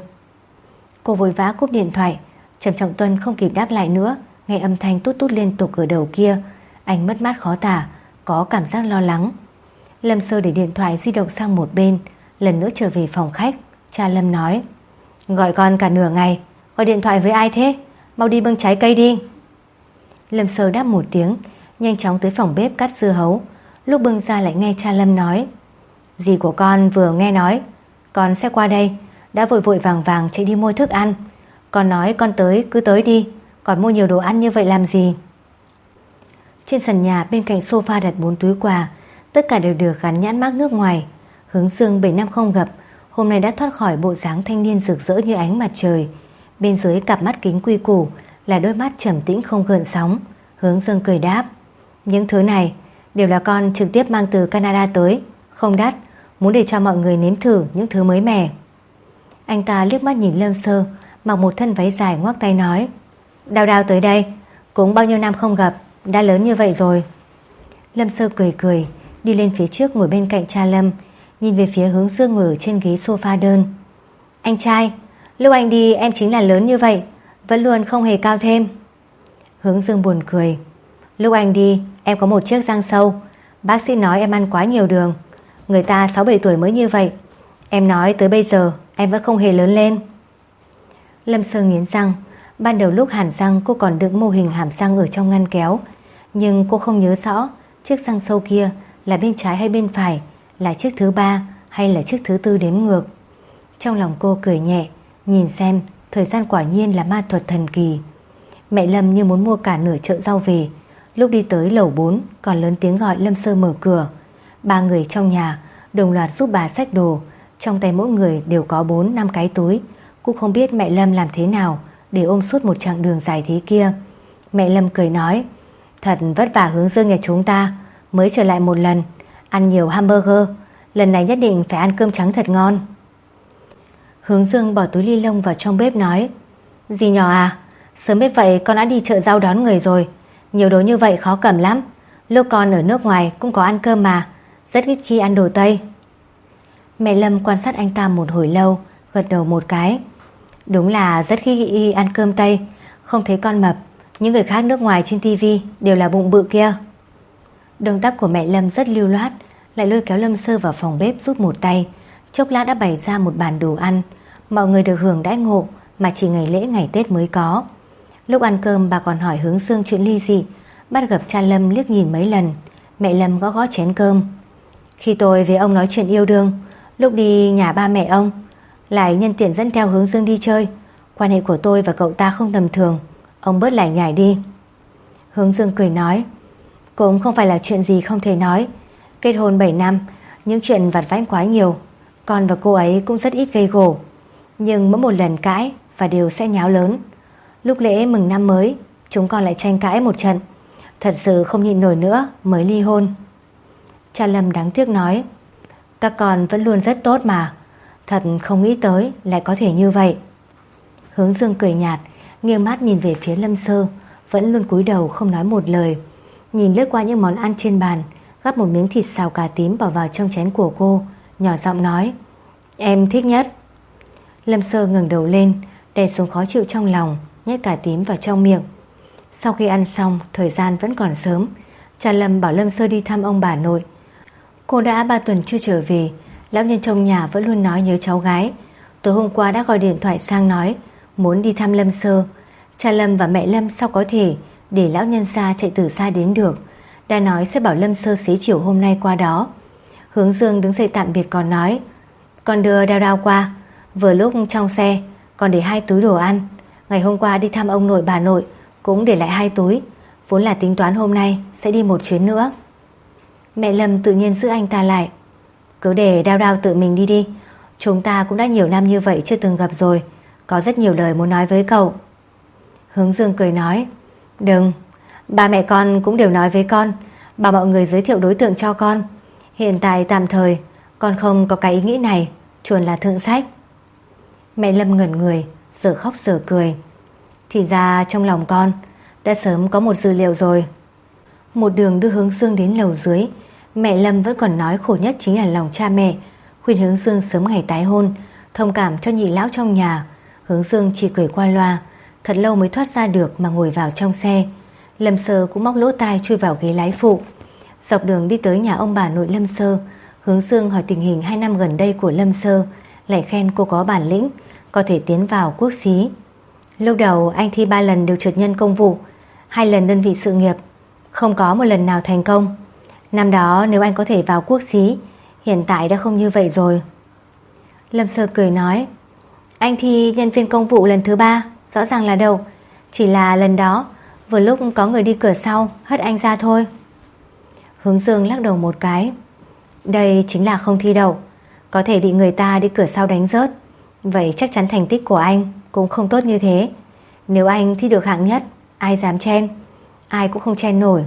Cô vội vã cúp điện thoại. Trần Trọng Tuân không kịp đáp lại nữa, nghe âm thanh tút tút liên tục ở đầu kia. Anh mất mát khó tả, có cảm giác lo lắng. Lâm Sơ để điện thoại di động sang một bên, lần nữa trở về phòng khách. Cha Lâm nói: gọi con cả nửa ngày, gọi điện thoại với ai thế? Mau đi bưng trái cây đi. Lâm Sơ đáp một tiếng, nhanh chóng tới phòng bếp cắt dưa hấu. Lúc bưng ra lại nghe cha Lâm nói: dì của con vừa nghe nói con sẽ qua đây, đã vội vội vàng vàng chạy đi mua thức ăn. Con nói con tới cứ tới đi, còn mua nhiều đồ ăn như vậy làm gì? Trên sàn nhà bên cạnh sofa đặt bốn túi quà, tất cả đều được gắn nhãn mác nước ngoài. Hướng Dương bảy năm không gặp, hôm nay đã thoát khỏi bộ dáng thanh niên rực rỡ như ánh mặt trời. Bên dưới cặp mắt kính quy củ là đôi mắt trầm tĩnh không gợn sóng. Hướng Dương cười đáp: những thứ này đều là con trực tiếp mang từ Canada tới, không đắt, muốn để cho mọi người nếm thử những thứ mới mẻ. Anh ta liếc mắt nhìn Lâm Sơ mặc một thân váy dài, ngoắc tay nói: Đào Đào tới đây, cũng bao nhiêu năm không gặp, đã lớn như vậy rồi. Lâm Sơ cười cười, đi lên phía trước ngồi bên cạnh cha Lâm, nhìn về phía Hướng Dương ngồi ở trên ghế sofa đơn. Anh trai, lúc anh đi em chính là lớn như vậy, vẫn luôn không hề cao thêm. Hướng Dương buồn cười. Lúc anh đi em có một chiếc răng sâu, bác sĩ nói em ăn quá nhiều đường. Người ta sáu bảy tuổi mới như vậy, em nói tới bây giờ em vẫn không hề lớn lên. Lâm Sơ nghiến răng. Ban đầu lúc hàn răng cô còn đựng mô hình hàm răng ở trong ngăn kéo, nhưng cô không nhớ rõ chiếc răng sâu kia là bên trái hay bên phải, là chiếc thứ ba hay là chiếc thứ tư đếm ngược. Trong lòng cô cười nhẹ, nhìn xem thời gian quả nhiên là ma thuật thần kỳ. Mẹ Lâm như muốn mua cả nửa chợ rau về. Lúc đi tới lầu bốn còn lớn tiếng gọi Lâm Sơ mở cửa. Ba người trong nhà đồng loạt giúp bà xách đồ, trong tay mỗi người đều có bốn năm cái túi. Cô không biết mẹ Lâm làm thế nào để ôm suốt một chặng đường dài thế kia. Mẹ Lâm cười nói, thật vất vả Hướng Dương nhà chúng ta mới trở lại một lần, ăn nhiều hamburger, lần này nhất định phải ăn cơm trắng thật ngon. Hướng Dương bỏ túi ly lông vào trong bếp nói, dì nhỏ à, sớm biết vậy con đã đi chợ rau đón người rồi. Nhiều đồ như vậy khó cầm lắm. Lúc con ở nước ngoài cũng có ăn cơm mà, rất ít khi ăn đồ Tây. Mẹ Lâm quan sát anh ta một hồi lâu, gật đầu một cái. Đúng là rất khi ăn cơm Tây, không thấy con mập. Những người khác nước ngoài trên tivi đều là bụng bự kia. Động tác của mẹ Lâm rất lưu loát, lại lôi kéo Lâm Sơ vào phòng bếp giúp một tay. Chốc lát đã bày ra một bàn đồ ăn. Mọi người được hưởng đãi ngộ mà chỉ ngày lễ ngày Tết mới có. Lúc ăn cơm bà còn hỏi Hướng Dương chuyện ly dị, bắt gặp cha Lâm liếc nhìn mấy lần. Mẹ Lâm gõ gõ chén cơm. Khi tôi với ông nói chuyện yêu đương, lúc đi nhà ba mẹ ông lại nhân tiện dẫn theo Hướng Dương đi chơi. Quan hệ của tôi và cậu ta không tầm thường, ông bớt lải nhải đi. Hướng Dương cười nói, cũng không phải là chuyện gì không thể nói. Kết hôn bảy năm, những chuyện vặt vãnh quá nhiều. Con và cô ấy cũng rất ít gây gổ, nhưng mỗi một lần cãi và đều sẽ nháo lớn. Lúc lễ mừng năm mới chúng con lại tranh cãi một trận, thật sự không nhịn nổi nữa mới ly hôn. Cha Lâm đáng tiếc nói, các con vẫn luôn rất tốt mà, thật không nghĩ tới lại có thể như vậy. Hướng Dương cười nhạt, nghiêng mắt nhìn về phía Lâm Sơ, vẫn luôn cúi đầu không nói một lời. Nhìn lướt qua những món ăn trên bàn, gắp một miếng thịt xào cà tím bỏ vào trong chén của cô, nhỏ giọng nói, em thích nhất. Lâm Sơ ngẩng đầu lên, đè xuống khó chịu trong lòng, nhét cà tím vào trong miệng. Sau khi ăn xong, thời gian vẫn còn sớm. Cha Lâm bảo Lâm Sơ đi thăm ông bà nội. Cô đã ba tuần chưa trở về, lão nhân trong nhà vẫn luôn nói nhớ cháu gái. Tối hôm qua đã gọi điện thoại sang nói muốn đi thăm Lâm Sơ. Cha Lâm và mẹ Lâm sao có thể để lão nhân xa chạy từ xa đến được. Đã nói sẽ bảo Lâm Sơ xế chiều hôm nay qua đó. Hướng Dương đứng dậy tạm biệt còn nói, con đưa Đao Đao qua. Vừa lúc trong xe còn để hai túi đồ ăn. Ngày hôm qua đi thăm ông nội bà nội cũng để lại hai túi, vốn là tính toán hôm nay sẽ đi một chuyến nữa. Mẹ Lâm tự nhiên giữ anh ta lại, cứ để Đao Đao tự mình đi đi. Chúng ta cũng đã nhiều năm như vậy chưa từng gặp rồi, có rất nhiều lời muốn nói với cậu. Hướng Dương cười nói, đừng, ba mẹ con cũng đều nói với con, bảo mọi người giới thiệu đối tượng cho con. Hiện tại tạm thời con không có cái ý nghĩ này, chuồn là thượng sách. Mẹ Lâm ngẩn người, giờ khóc giờ cười. Thì ra trong lòng con đã sớm có một dữ liệu rồi. Một đường đưa Hướng Dương đến lầu dưới, mẹ Lâm vẫn còn nói khổ nhất chính là lòng cha mẹ, khuyên Hướng Dương sớm ngày tái hôn, thông cảm cho nhị lão trong nhà. Hướng Dương chỉ cười qua loa, thật lâu mới thoát ra được mà ngồi vào trong xe. Lâm Sơ cũng móc lỗ tai chui vào ghế lái phụ. Dọc đường đi tới nhà ông bà nội Lâm Sơ, Hướng Dương hỏi tình hình hai năm gần đây của Lâm Sơ, lại khen cô có bản lĩnh, có thể tiến vào quốc xí. Lúc đầu anh thi ba lần đều trượt nhân công vụ, hai lần đơn vị sự nghiệp, không có một lần nào thành công. Năm đó nếu anh có thể vào quốc xí, hiện tại đã không như vậy rồi. Lâm Sơ cười nói, anh thi nhân viên công vụ lần thứ ba, rõ ràng là đậu, chỉ là lần đó vừa lúc có người đi cửa sau hất anh ra thôi. Hướng Dương lắc đầu một cái, đây chính là không thi đậu, có thể bị người ta đi cửa sau đánh rớt. Vậy chắc chắn thành tích của anh cũng không tốt như thế. Nếu anh thi được hạng nhất, ai dám chen, ai cũng không chen nổi.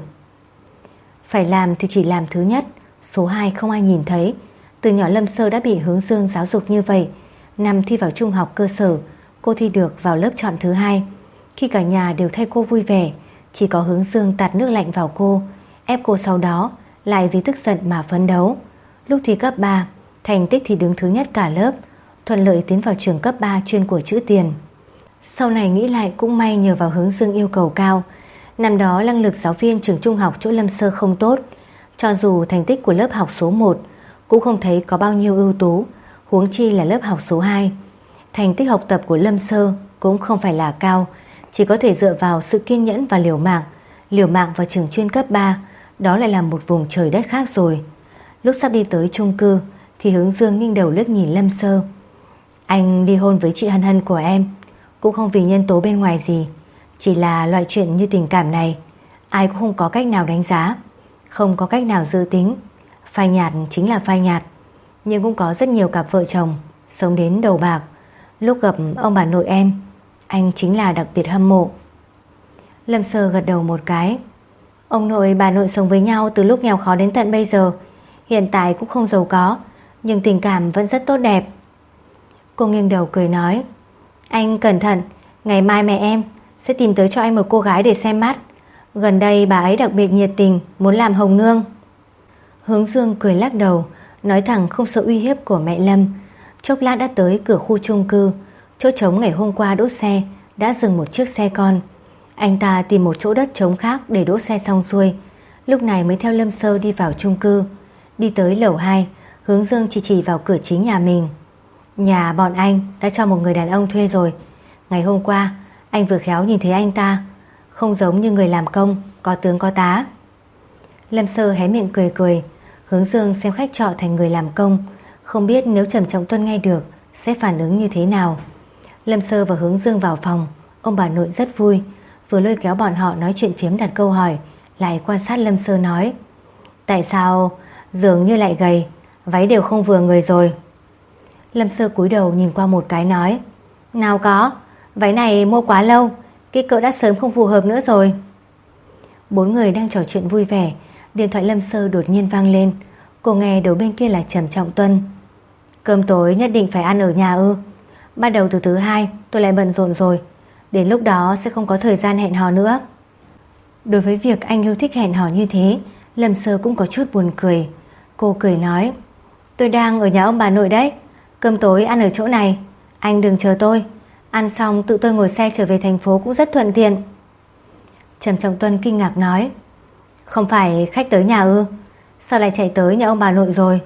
Phải làm thì chỉ làm thứ nhất, số hai không ai nhìn thấy. Từ nhỏ Lâm Sơ đã bị Hướng Dương giáo dục như vậy. Năm thi vào trung học cơ sở, cô thi được vào lớp chọn thứ hai. Khi cả nhà đều thay cô vui vẻ, Chỉ có Hướng Dương tạt nước lạnh vào cô, ép cô sau đó lại vì tức giận mà phấn đấu. Lúc thi cấp ba, thành tích thì đứng thứ nhất cả lớp, thuận lợi tiến vào trường cấp ba chuyên của chữ tiền. Sau này nghĩ lại cũng may nhờ vào Hướng Dương yêu cầu cao. Năm đó năng lực giáo viên trường trung học chỗ Lâm Sơ không tốt, cho dù thành tích của lớp học số một cũng không thấy có bao nhiêu ưu tú, huống chi là lớp học số hai. Thành tích học tập của Lâm Sơ cũng không phải là cao, chỉ có thể dựa vào sự kiên nhẫn và liều mạng. Liều mạng vào trường chuyên cấp ba, đó lại là một vùng trời đất khác rồi. Lúc sắp đi tới chung cư thì Hướng Dương nghiêng đầu liếc nhìn Lâm Sơ. Anh đi hôn với chị Hân Hân của em cũng không vì nhân tố bên ngoài gì, chỉ là loại chuyện như tình cảm này ai cũng không có cách nào đánh giá, không có cách nào dự tính. Phai nhạt chính là phai nhạt, nhưng cũng có rất nhiều cặp vợ chồng sống đến đầu bạc. Lúc gặp ông bà nội em, anh chính là đặc biệt hâm mộ. Lâm Sơ gật đầu một cái. Ông nội bà nội sống với nhau từ lúc nghèo khó đến tận bây giờ, hiện tại cũng không giàu có, nhưng tình cảm vẫn rất tốt đẹp. Cô nghiêng đầu cười nói, anh cẩn thận, ngày mai mẹ em sẽ tìm tới cho anh một cô gái để xem mắt. Gần đây bà ấy đặc biệt nhiệt tình, muốn làm hồng nương. Hướng Dương cười lắc đầu, nói thẳng không sợ uy hiếp của mẹ Lâm. Chốc lát đã tới cửa khu chung cư. Chỗ trống ngày hôm qua đỗ xe đã dừng một chiếc xe con. Anh ta tìm một chỗ đất trống khác để đỗ xe xong xuôi, lúc này mới theo Lâm Sơ đi vào chung cư. Đi tới lầu hai, Hướng Dương chỉ chỉ vào cửa chính nhà mình. Nhà bọn anh đã cho một người đàn ông thuê rồi. Ngày hôm qua anh vừa khéo nhìn thấy anh ta, không giống như người làm công, có tướng có tá. Lâm Sơ hé miệng cười cười. Hướng Dương xem khách trọ thành người làm công, không biết nếu Trầm Trọng Tuân nghe được sẽ phản ứng như thế nào. Lâm Sơ và Hướng Dương vào phòng. Ông bà nội rất vui, vừa lôi kéo bọn họ nói chuyện phiếm đặt câu hỏi, lại quan sát Lâm Sơ nói, tại sao dường như lại gầy, váy đều không vừa người rồi. Lâm Sơ cúi đầu nhìn qua một cái nói, nào có, váy này mua quá lâu, kích cỡ đã sớm không phù hợp nữa rồi. Bốn người đang trò chuyện vui vẻ, điện thoại Lâm Sơ đột nhiên vang lên. Cô nghe đầu bên kia là Trầm Trọng Tuân. Cơm tối nhất định phải ăn ở nhà ư? Bắt đầu từ thứ hai tôi lại bận rộn rồi, đến lúc đó sẽ không có thời gian hẹn hò nữa. Đối với việc anh yêu thích hẹn hò như thế, Lâm Sơ cũng có chút buồn cười. Cô cười nói, tôi đang ở nhà ông bà nội đấy, cơm tối ăn ở chỗ này, anh đừng chờ tôi, ăn xong tự tôi ngồi xe trở về thành phố cũng rất thuận tiện. Trầm Trọng Tuân kinh ngạc nói, không phải khách tới nhà ư? Sao lại chạy tới nhà ông bà nội rồi?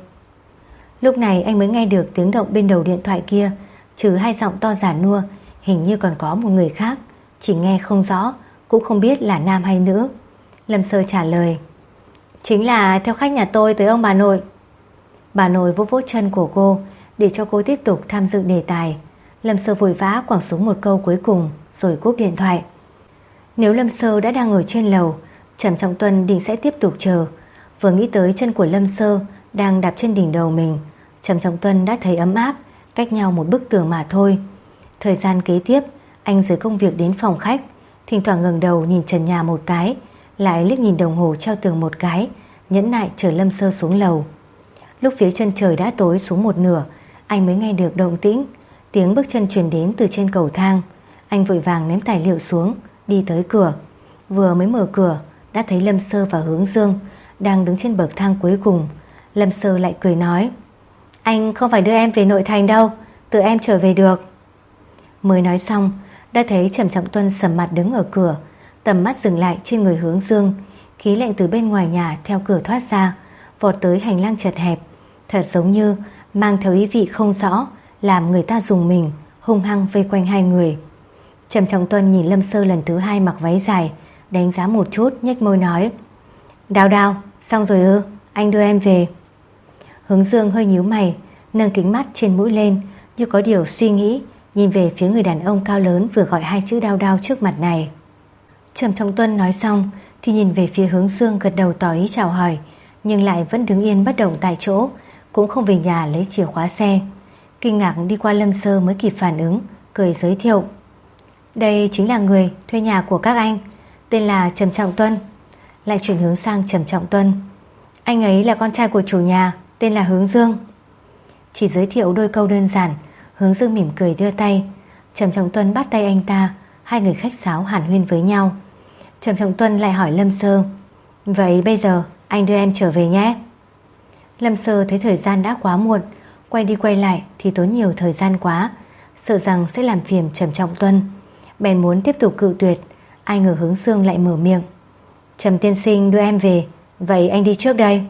Lúc này anh mới nghe được tiếng động bên đầu điện thoại kia, trừ hai giọng to giản nua, hình như còn có một người khác, chỉ nghe không rõ, cũng không biết là nam hay nữ. Lâm Sơ trả lời, chính là theo khách nhà tôi tới ông bà nội. Bà nội vỗ vỗ chân của cô để cho cô tiếp tục tham dự đề tài. Lâm Sơ vội vã quẳng xuống một câu cuối cùng rồi cúp điện thoại. Nếu Lâm Sơ đã đang ở trên lầu, Trầm Trọng Tuân định sẽ tiếp tục chờ. Vừa nghĩ tới chân của Lâm Sơ đang đạp trên đỉnh đầu mình, Trầm Trọng Tuân đã thấy ấm áp, cách nhau một bức tường mà thôi. Thời gian kế tiếp, anh rời công việc đến phòng khách, thỉnh thoảng ngẩng đầu nhìn trần nhà một cái, lại liếc nhìn đồng hồ treo tường một cái, nhẫn nại chờ Lâm Sơ xuống lầu. Lúc phía chân trời đã tối xuống một nửa, anh mới nghe được động tĩnh, tiếng bước chân truyền đến từ trên cầu thang. Anh vội vàng ném tài liệu xuống, đi tới cửa. Vừa mới mở cửa đã thấy Lâm Sơ và Hướng Dương đang đứng trên bậc thang cuối cùng. Lâm Sơ lại cười nói, anh không phải đưa em về nội thành đâu, tự em trở về được. Mới nói xong đã thấy Trầm Trọng Tuân sầm mặt đứng ở cửa, tầm mắt dừng lại trên người Hướng Dương. Khí lạnh từ bên ngoài nhà theo cửa thoát ra, vọt tới hành lang chật hẹp, thật giống như mang theo ý vị không rõ, làm người ta rùng mình, hung hăng vây quanh hai người. Trầm Trọng Tuân nhìn Lâm Sơ lần thứ hai mặc váy dài, đánh giá một chút, nhếch môi nói, Đào Đào, xong rồi ư, anh đưa em về. Hướng Dương hơi nhíu mày, nâng kính mắt trên mũi lên, như có điều suy nghĩ, nhìn về phía người đàn ông cao lớn vừa gọi hai chữ Đào Đào trước mặt này. Trầm Trọng Tuân nói xong thì nhìn về phía Hướng Dương, gật đầu tỏ ý chào hỏi, nhưng lại vẫn đứng yên bất động tại chỗ, cũng không về nhà lấy chìa khóa xe. Kinh ngạc đi qua Lâm Sơ mới kịp phản ứng, cười giới thiệu, đây chính là người thuê nhà của các anh, tên là Trầm Trọng Tuân. Lại chuyển hướng sang Trầm Trọng Tuân, anh ấy là con trai của chủ nhà, tên là Hướng Dương. Chỉ giới thiệu đôi câu đơn giản, Hướng Dương mỉm cười đưa tay. Trầm Trọng Tuân bắt tay anh ta, hai người khách sáo hàn huyên với nhau. Trầm Trọng Tuân lại hỏi Lâm Sơ: Vậy bây giờ anh đưa em trở về nhé. Lâm Sơ thấy thời gian đã quá muộn, quay đi quay lại thì tốn nhiều thời gian quá, sợ rằng sẽ làm phiền Trầm Trọng Tuân, bèn muốn tiếp tục cự tuyệt. Ai ngờ Hướng Dương lại mở miệng: Trầm tiên sinh đưa em về, vậy anh đi trước đây.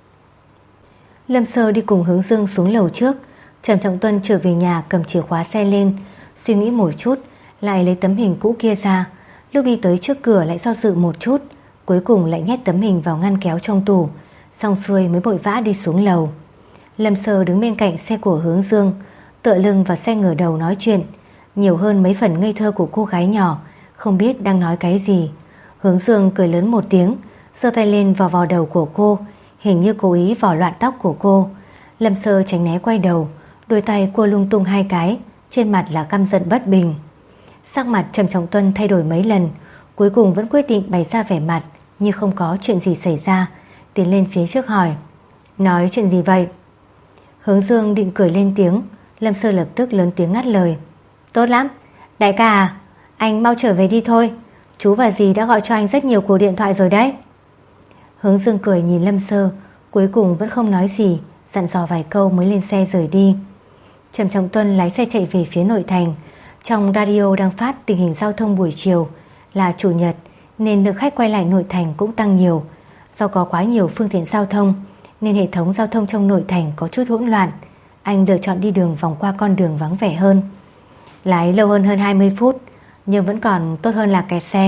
Lâm Sơ đi cùng Hướng Dương xuống lầu trước. Trầm Trọng Tuân trở về nhà cầm chìa khóa xe lên, suy nghĩ một chút, lại lấy tấm hình cũ kia ra. Lúc đi tới trước cửa lại do dự một chút, cuối cùng lại nhét tấm hình vào ngăn kéo trong tủ, xong xuôi mới vội vã đi xuống lầu. Lâm Sơ đứng bên cạnh xe của Hướng Dương, tựa lưng vào xe ngửa đầu nói chuyện, nhiều hơn mấy phần ngây thơ của cô gái nhỏ, không biết đang nói cái gì. Hướng Dương cười lớn một tiếng, giơ tay lên vò vò đầu của cô, hình như cố ý vò loạn tóc của cô. Lâm Sơ tránh né quay đầu, đôi tay cua lung tung hai cái, trên mặt là căm giận bất bình. Sắc mặt Trầm Trọng Tuân thay đổi mấy lần, cuối cùng vẫn quyết định bày ra vẻ mặt như không có chuyện gì xảy ra, tiến lên phía trước hỏi: Nói chuyện gì vậy? Hướng Dương định cười lên tiếng, Lâm Sơ lập tức lớn tiếng ngắt lời: Tốt lắm, đại ca à, anh mau trở về đi thôi, chú và dì đã gọi cho anh rất nhiều cuộc điện thoại rồi đấy. Hướng Dương cười nhìn Lâm Sơ, cuối cùng vẫn không nói gì, dặn dò vài câu mới lên xe rời đi. Trầm Trọng Tuân lái xe chạy về phía nội thành. Trong radio đang phát tình hình giao thông buổi chiều, là chủ nhật nên lượng khách quay lại nội thành cũng tăng nhiều. Do có quá nhiều phương tiện giao thông nên hệ thống giao thông trong nội thành có chút hỗn loạn. Anh lựa chọn đi đường vòng qua con đường vắng vẻ hơn. Lái lâu hơn hơn hai mươi phút, nhưng vẫn còn tốt hơn là kẹt xe.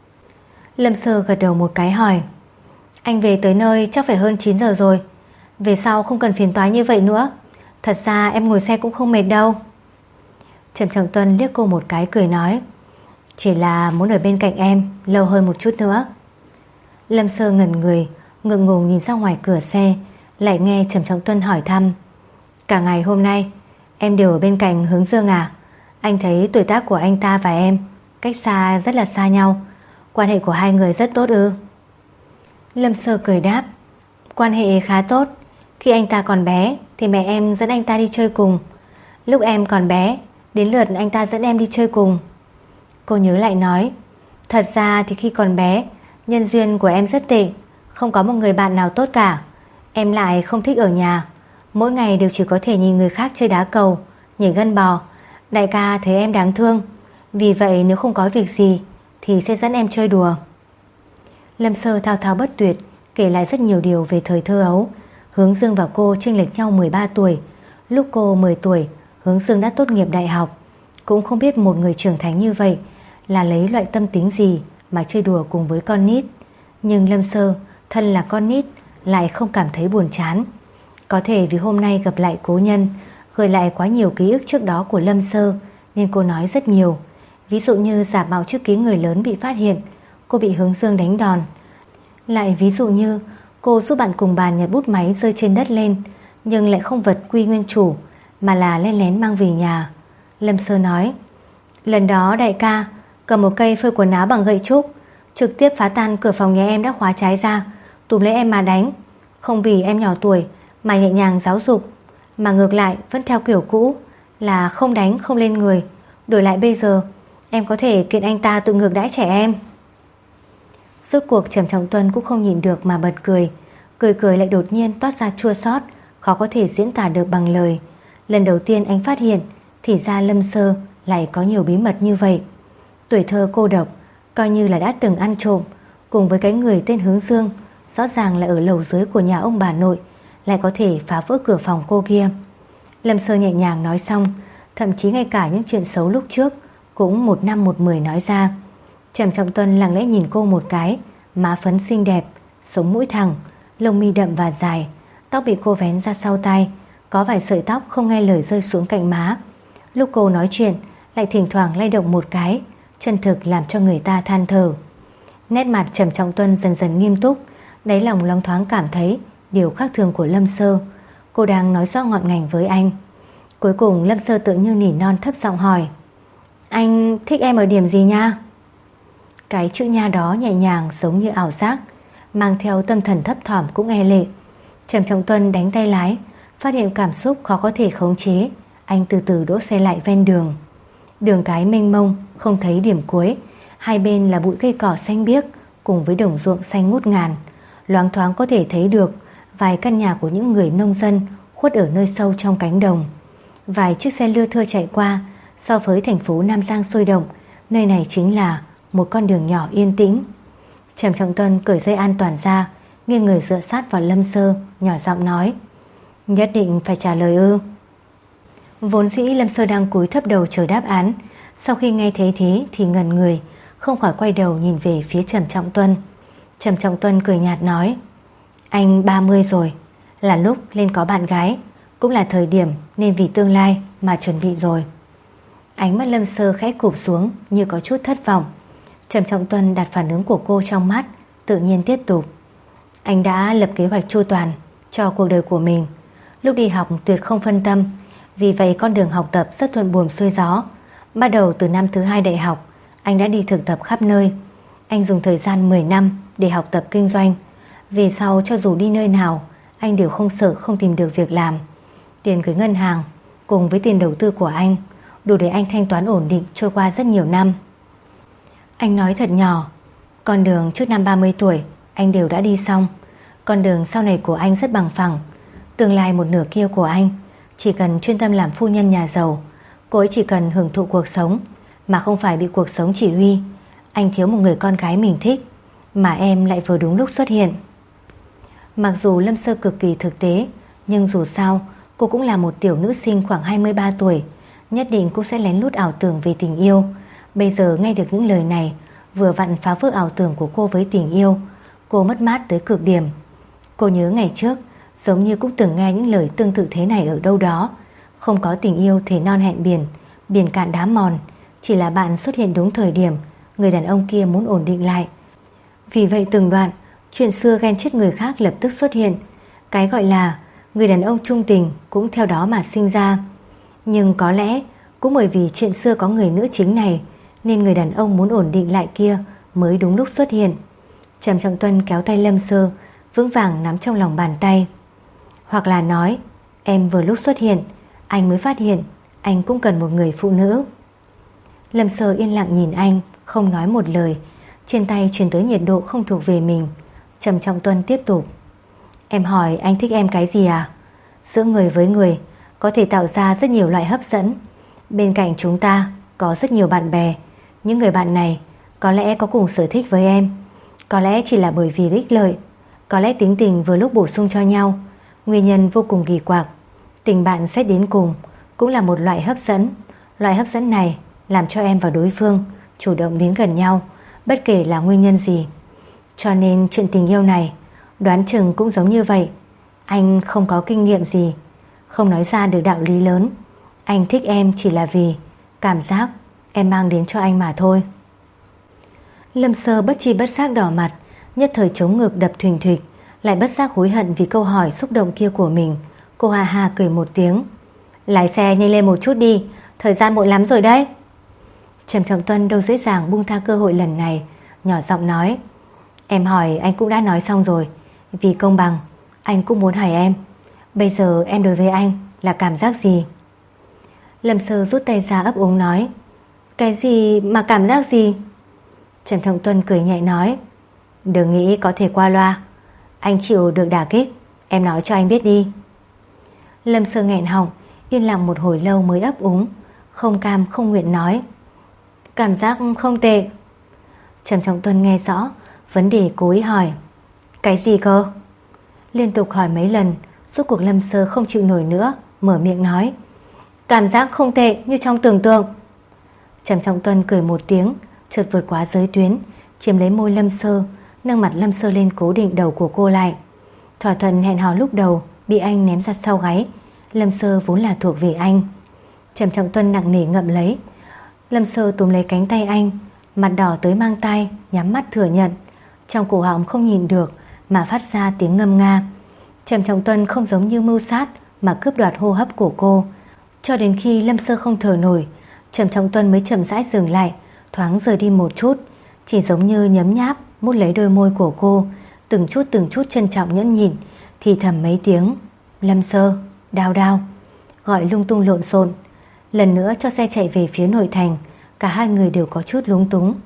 Lâm Sơ gật đầu một cái hỏi: Anh về tới nơi chắc phải hơn chín giờ rồi, về sau không cần phiền toái như vậy nữa. Thật ra em ngồi xe cũng không mệt đâu. Trầm Trọng Tuân liếc cô một cái cười nói: Chỉ là muốn ở bên cạnh em lâu hơn một chút nữa. Lâm Sơ ngẩn người, ngượng ngùng nhìn ra ngoài cửa xe, lại nghe Trầm Trọng Tuân hỏi thăm: Cả ngày hôm nay em đều ở bên cạnh Hướng Dương à? Anh thấy tuổi tác của anh ta và em cách xa rất là xa nhau, quan hệ của hai người rất tốt ư? Lâm Sơ cười đáp: Quan hệ khá tốt. Khi anh ta còn bé thì mẹ em dẫn anh ta đi chơi cùng. Lúc em còn bé, đến lượt anh ta dẫn em đi chơi cùng. Cô nhớ lại nói: Thật ra thì khi còn bé, nhân duyên của em rất tệ, không có một người bạn nào tốt cả. Em lại không thích ở nhà, mỗi ngày đều chỉ có thể nhìn người khác chơi đá cầu, nhảy gân bò. Đại ca thấy em đáng thương, vì vậy nếu không có việc gì thì sẽ dẫn em chơi đùa. Lâm Sơ thao thao bất tuyệt, kể lại rất nhiều điều về thời thơ ấu. Hướng Dương và cô chênh lệch nhau mười ba tuổi. Lúc cô mười tuổi, Hướng Dương đã tốt nghiệp đại học. Cũng không biết một người trưởng thành như vậy là lấy loại tâm tính gì mà chơi đùa cùng với con nít. Nhưng Lâm Sơ, thân là con nít, lại không cảm thấy buồn chán. Có thể vì hôm nay gặp lại cố nhân, gợi lại quá nhiều ký ức trước đó của Lâm Sơ, nên cô nói rất nhiều. Ví dụ như giả mạo chữ ký người lớn bị phát hiện, cô bị Hướng Dương đánh đòn. Lại ví dụ như cô giúp bạn cùng bàn nhặt bút máy rơi trên đất lên, nhưng lại không vật quy nguyên chủ, mà là len lén mang về nhà. Lâm Sơ nói: Lần đó đại ca cầm một cây phơi quần áo bằng gậy trúc, trực tiếp phá tan cửa phòng nhà em đã khóa trái ra, túm lấy em mà đánh. Không vì em nhỏ tuổi mà nhẹ nhàng giáo dục, mà ngược lại vẫn theo kiểu cũ là không đánh không lên người. Đổi lại bây giờ em có thể kiện anh ta tự ngược đãi trẻ em. Rốt cuộc Trầm Trọng Tuân cũng không nhịn được mà bật cười. Cười cười lại đột nhiên toát ra chua xót, khó có thể diễn tả được bằng lời. Lần đầu tiên anh phát hiện thì ra Lâm Sơ lại có nhiều bí mật như vậy. Tuổi thơ cô độc, coi như là đã từng ăn trộm, cùng với cái người tên Hướng Dương, rõ ràng là ở lầu dưới của nhà ông bà nội, lại có thể phá vỡ cửa phòng cô kia. Lâm Sơ nhẹ nhàng nói xong, thậm chí ngay cả những chuyện xấu lúc trước cũng một năm một mười nói ra. Trầm Trọng Tuân lặng lẽ nhìn cô một cái, má phấn xinh đẹp, sống mũi thẳng, lông mi đậm và dài, tóc bị cô vén ra sau tai, có vài sợi tóc không nghe lời rơi xuống cạnh má. Lúc cô nói chuyện lại thỉnh thoảng lay động một cái, chân thực làm cho người ta than thở. Nét mặt Trầm Trọng Tuân dần dần nghiêm túc, đáy lòng loáng thoáng cảm thấy điều khác thường của Lâm Sơ. Cô đang nói rõ ngọn ngành với anh. Cuối cùng Lâm Sơ tự như nỉ non thấp giọng hỏi: Anh thích em ở điểm gì nha? Cái chữ nha đó nhẹ nhàng giống như ảo giác, mang theo tâm thần thấp thỏm cũng e lệ. Trầm Trọng Tuân đánh tay lái, phát hiện cảm xúc khó có thể khống chế. Anh từ từ đỗ xe lại ven đường. Đường cái mênh mông, không thấy điểm cuối. Hai bên là bụi cây cỏ xanh biếc cùng với đồng ruộng xanh ngút ngàn. Loáng thoáng có thể thấy được vài căn nhà của những người nông dân khuất ở nơi sâu trong cánh đồng. Vài chiếc xe lưa thưa chạy qua. So với thành phố Nam Giang sôi động, nơi này chính là một con đường nhỏ yên tĩnh. Trầm Trọng Tuân cởi dây an toàn ra, nghiêng người dựa sát vào Lâm Sơ, nhỏ giọng nói: Nhất định phải trả lời ư? Vốn dĩ Lâm Sơ đang cúi thấp đầu chờ đáp án, sau khi nghe thấy thế thì ngẩn người, không khỏi quay đầu nhìn về phía Trầm Trọng Tuân. Trầm Trọng Tuân cười nhạt nói: Anh ba mươi rồi, là lúc lên có bạn gái, cũng là thời điểm nên vì tương lai mà chuẩn bị rồi. Ánh mắt Lâm Sơ khẽ cụp xuống như có chút thất vọng. Trầm Trọng Tuân đặt phản ứng của cô trong mắt, tự nhiên tiếp tục: Anh đã lập kế hoạch chu toàn cho cuộc đời của mình. Lúc đi học tuyệt không phân tâm, vì vậy con đường học tập rất thuận buồm xuôi gió. Bắt đầu từ năm thứ hai đại học, anh đã đi thực tập khắp nơi. Anh dùng thời gian mười năm để học tập kinh doanh. Về sau cho dù đi nơi nào, anh đều không sợ không tìm được việc làm. Tiền gửi ngân hàng cùng với tiền đầu tư của anh đủ để anh thanh toán ổn định trôi qua rất nhiều năm. Anh nói thật nhỏ, con đường trước năm ba mươi tuổi anh đều đã đi xong. Con đường sau này của anh rất bằng phẳng. Tương lai một nửa kia của anh chỉ cần chuyên tâm làm phu nhân nhà giàu. Cô ấy chỉ cần hưởng thụ cuộc sống mà không phải bị cuộc sống chỉ huy. Anh thiếu một người con gái mình thích, mà em lại vừa đúng lúc xuất hiện. Mặc dù Lâm Sơ cực kỳ thực tế, nhưng dù sao cô cũng là một tiểu nữ sinh khoảng hai mươi ba tuổi, nhất định cũng sẽ lén lút ảo tưởng về tình yêu. Bây giờ nghe được những lời này, vừa vặn phá vỡ ảo tưởng của cô với tình yêu. Cô mất mát tới cực điểm. Cô nhớ ngày trước giống như cũng từng nghe những lời tương tự thế này ở đâu đó. Không có tình yêu thì non hẹn biển, biển cạn đá mòn. Chỉ là bạn xuất hiện đúng thời điểm người đàn ông kia muốn ổn định lại. Vì vậy từng đoạn chuyện xưa ghen chết người khác lập tức xuất hiện. Cái gọi là người đàn ông trung tình cũng theo đó mà sinh ra. Nhưng có lẽ cũng bởi vì chuyện xưa có người nữ chính này, nên người đàn ông muốn ổn định lại kia mới đúng lúc xuất hiện. Trầm Trọng Tuân kéo tay Lâm Sơ, vững vàng nắm trong lòng bàn tay. Hoặc là nói, em vừa lúc xuất hiện, anh mới phát hiện anh cũng cần một người phụ nữ. Lâm Sơ yên lặng nhìn anh, không nói một lời. Trên tay truyền tới nhiệt độ không thuộc về mình. Trầm Trọng Tuân tiếp tục: Em hỏi anh thích em cái gì à? Giữa người với người có thể tạo ra rất nhiều loại hấp dẫn. Bên cạnh chúng ta có rất nhiều bạn bè. Những người bạn này có lẽ có cùng sở thích với em, có lẽ chỉ là bởi vì ích lợi, có lẽ tính tình vừa lúc bổ sung cho nhau. Nguyên nhân vô cùng kỳ quặc. Tình bạn xét đến cùng cũng là một loại hấp dẫn. Loại hấp dẫn này làm cho em và đối phương chủ động đến gần nhau, bất kể là nguyên nhân gì. Cho nên chuyện tình yêu này đoán chừng cũng giống như vậy. Anh không có kinh nghiệm gì, không nói ra được đạo lý lớn. Anh thích em chỉ là vì cảm giác em mang đến cho anh mà thôi. Lâm Sơ bất chi bất giác đỏ mặt, nhất thời chống ngực đập thình thịch, lại bất giác hối hận vì câu hỏi xúc động kia của mình. Cô ha ha cười một tiếng: Lái xe nhanh lên một chút đi, thời gian muộn lắm rồi đấy. Trầm Trọng Tuân đâu dễ dàng buông tha cơ hội lần này, nhỏ giọng nói: Em hỏi anh cũng đã nói xong rồi. Vì công bằng, anh cũng muốn hỏi em, bây giờ em đối với anh là cảm giác gì? Lâm Sơ rút tay ra ấp úng nói: Cái gì mà cảm giác gì? Trầm Trọng Tuân cười nhẹ nói: Đừng nghĩ có thể qua loa. Anh chịu được đả kích, em nói cho anh biết đi. Lâm Sơ nghẹn họng, yên lặng một hồi lâu mới ấp úng, không cam không nguyện nói: Cảm giác không tệ. Trầm Trọng Tuân nghe rõ vấn đề, cố ý hỏi: Cái gì cơ? Liên tục hỏi mấy lần, rốt cuộc Lâm Sơ không chịu nổi nữa, mở miệng nói: Cảm giác không tệ như trong tưởng tượng. Trầm Trọng Tuân cười một tiếng, chợt vượt quá giới tuyến, chiếm lấy môi Lâm Sơ, nâng mặt Lâm Sơ lên cố định đầu của cô lại. Thỏa thuận hẹn hò lúc đầu bị anh ném ra sau gáy. Lâm Sơ vốn là thuộc về anh. Trầm Trọng Tuân nặng nề ngậm lấy. Lâm Sơ túm lấy cánh tay anh, mặt đỏ tới mang tai, nhắm mắt thừa nhận. Trong cổ họng không nhìn được mà phát ra tiếng ngâm nga. Trầm Trọng Tuân không giống như mưu sát mà cướp đoạt hô hấp của cô. Cho đến khi Lâm Sơ không thở nổi, Trầm Trọng Tuân mới chậm rãi dừng lại, thoáng rời đi một chút, chỉ giống như nhấm nháp mút lấy đôi môi của cô, từng chút từng chút trân trọng nhẫn nhịn, thì thầm mấy tiếng: Lâm Sơ, đau đau, gọi lung tung lộn xộn. Lần nữa cho xe chạy về phía nội thành, cả hai người đều có chút lúng túng.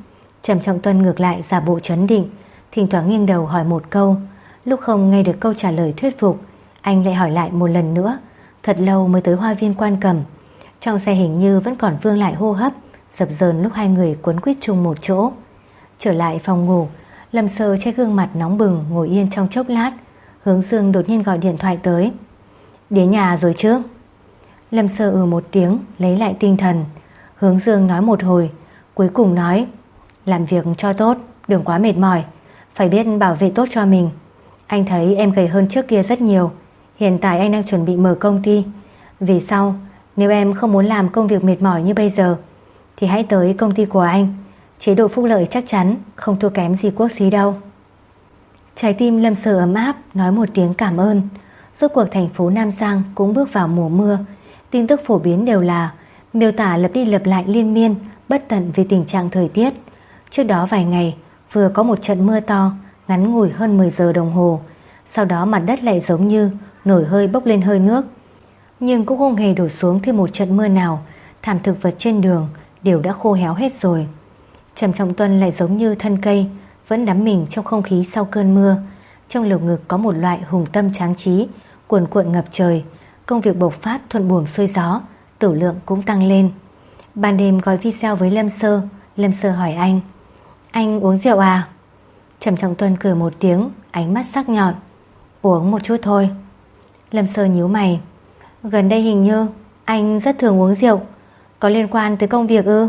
Trầm Trọng Tuân ngược lại giả bộ trấn định, thỉnh thoảng nghiêng đầu hỏi một câu. Lúc không nghe được câu trả lời thuyết phục, anh lại hỏi lại một lần nữa. Thật lâu mới tới hoa viên Quan Cẩm. Trong xe hình như vẫn còn vương lại hô hấp dập dờn lúc hai người quấn quýt chung một chỗ. Trở lại phòng ngủ, Lâm Sơ che gương mặt nóng bừng ngồi yên trong chốc lát. Hướng Dương đột nhiên gọi điện thoại tới. Đến nhà rồi chứ? Lâm Sơ ừ một tiếng, lấy lại tinh thần. Hướng Dương nói một hồi, cuối cùng nói: làm việc cho tốt, đừng quá mệt mỏi, phải biết bảo vệ tốt cho mình. Anh thấy em gầy hơn trước kia rất nhiều. Hiện tại anh đang chuẩn bị mở công ty. Về sau, nếu em không muốn làm công việc mệt mỏi như bây giờ thì hãy tới công ty của anh. Chế độ phúc lợi chắc chắn không thua kém gì quốc xí đâu. Trái tim Lâm Sơ ấm áp, nói một tiếng cảm ơn. Rốt cuộc thành phố Nam Giang cũng bước vào mùa mưa. Tin tức phổ biến đều là miêu tả lặp đi lặp lại liên miên, bất tận về tình trạng thời tiết. Trước đó vài ngày vừa có một trận mưa to, ngắn ngủi hơn mười giờ đồng hồ. Sau đó mặt đất lại giống như nổi hơi bốc lên hơi nước. Nhưng cũng không hề đổ xuống thêm một trận mưa nào. Thảm thực vật trên đường đều đã khô héo hết rồi. Trầm Trọng Tuân lại giống như thân cây, vẫn đắm mình trong không khí sau cơn mưa. Trong lồng ngực có một loại hùng tâm tráng trí, cuồn cuộn ngập trời. Công việc bộc phát thuận buồm xuôi gió, tử lượng cũng tăng lên. Ban đêm gọi video với Lâm Sơ. Lâm Sơ hỏi anh: anh uống rượu à? Trầm Trọng Tuân cười một tiếng, ánh mắt sắc nhọn: uống một chút thôi. Lâm Sơ nhíu mày: gần đây hình như anh rất thường uống rượu, có liên quan tới công việc ư?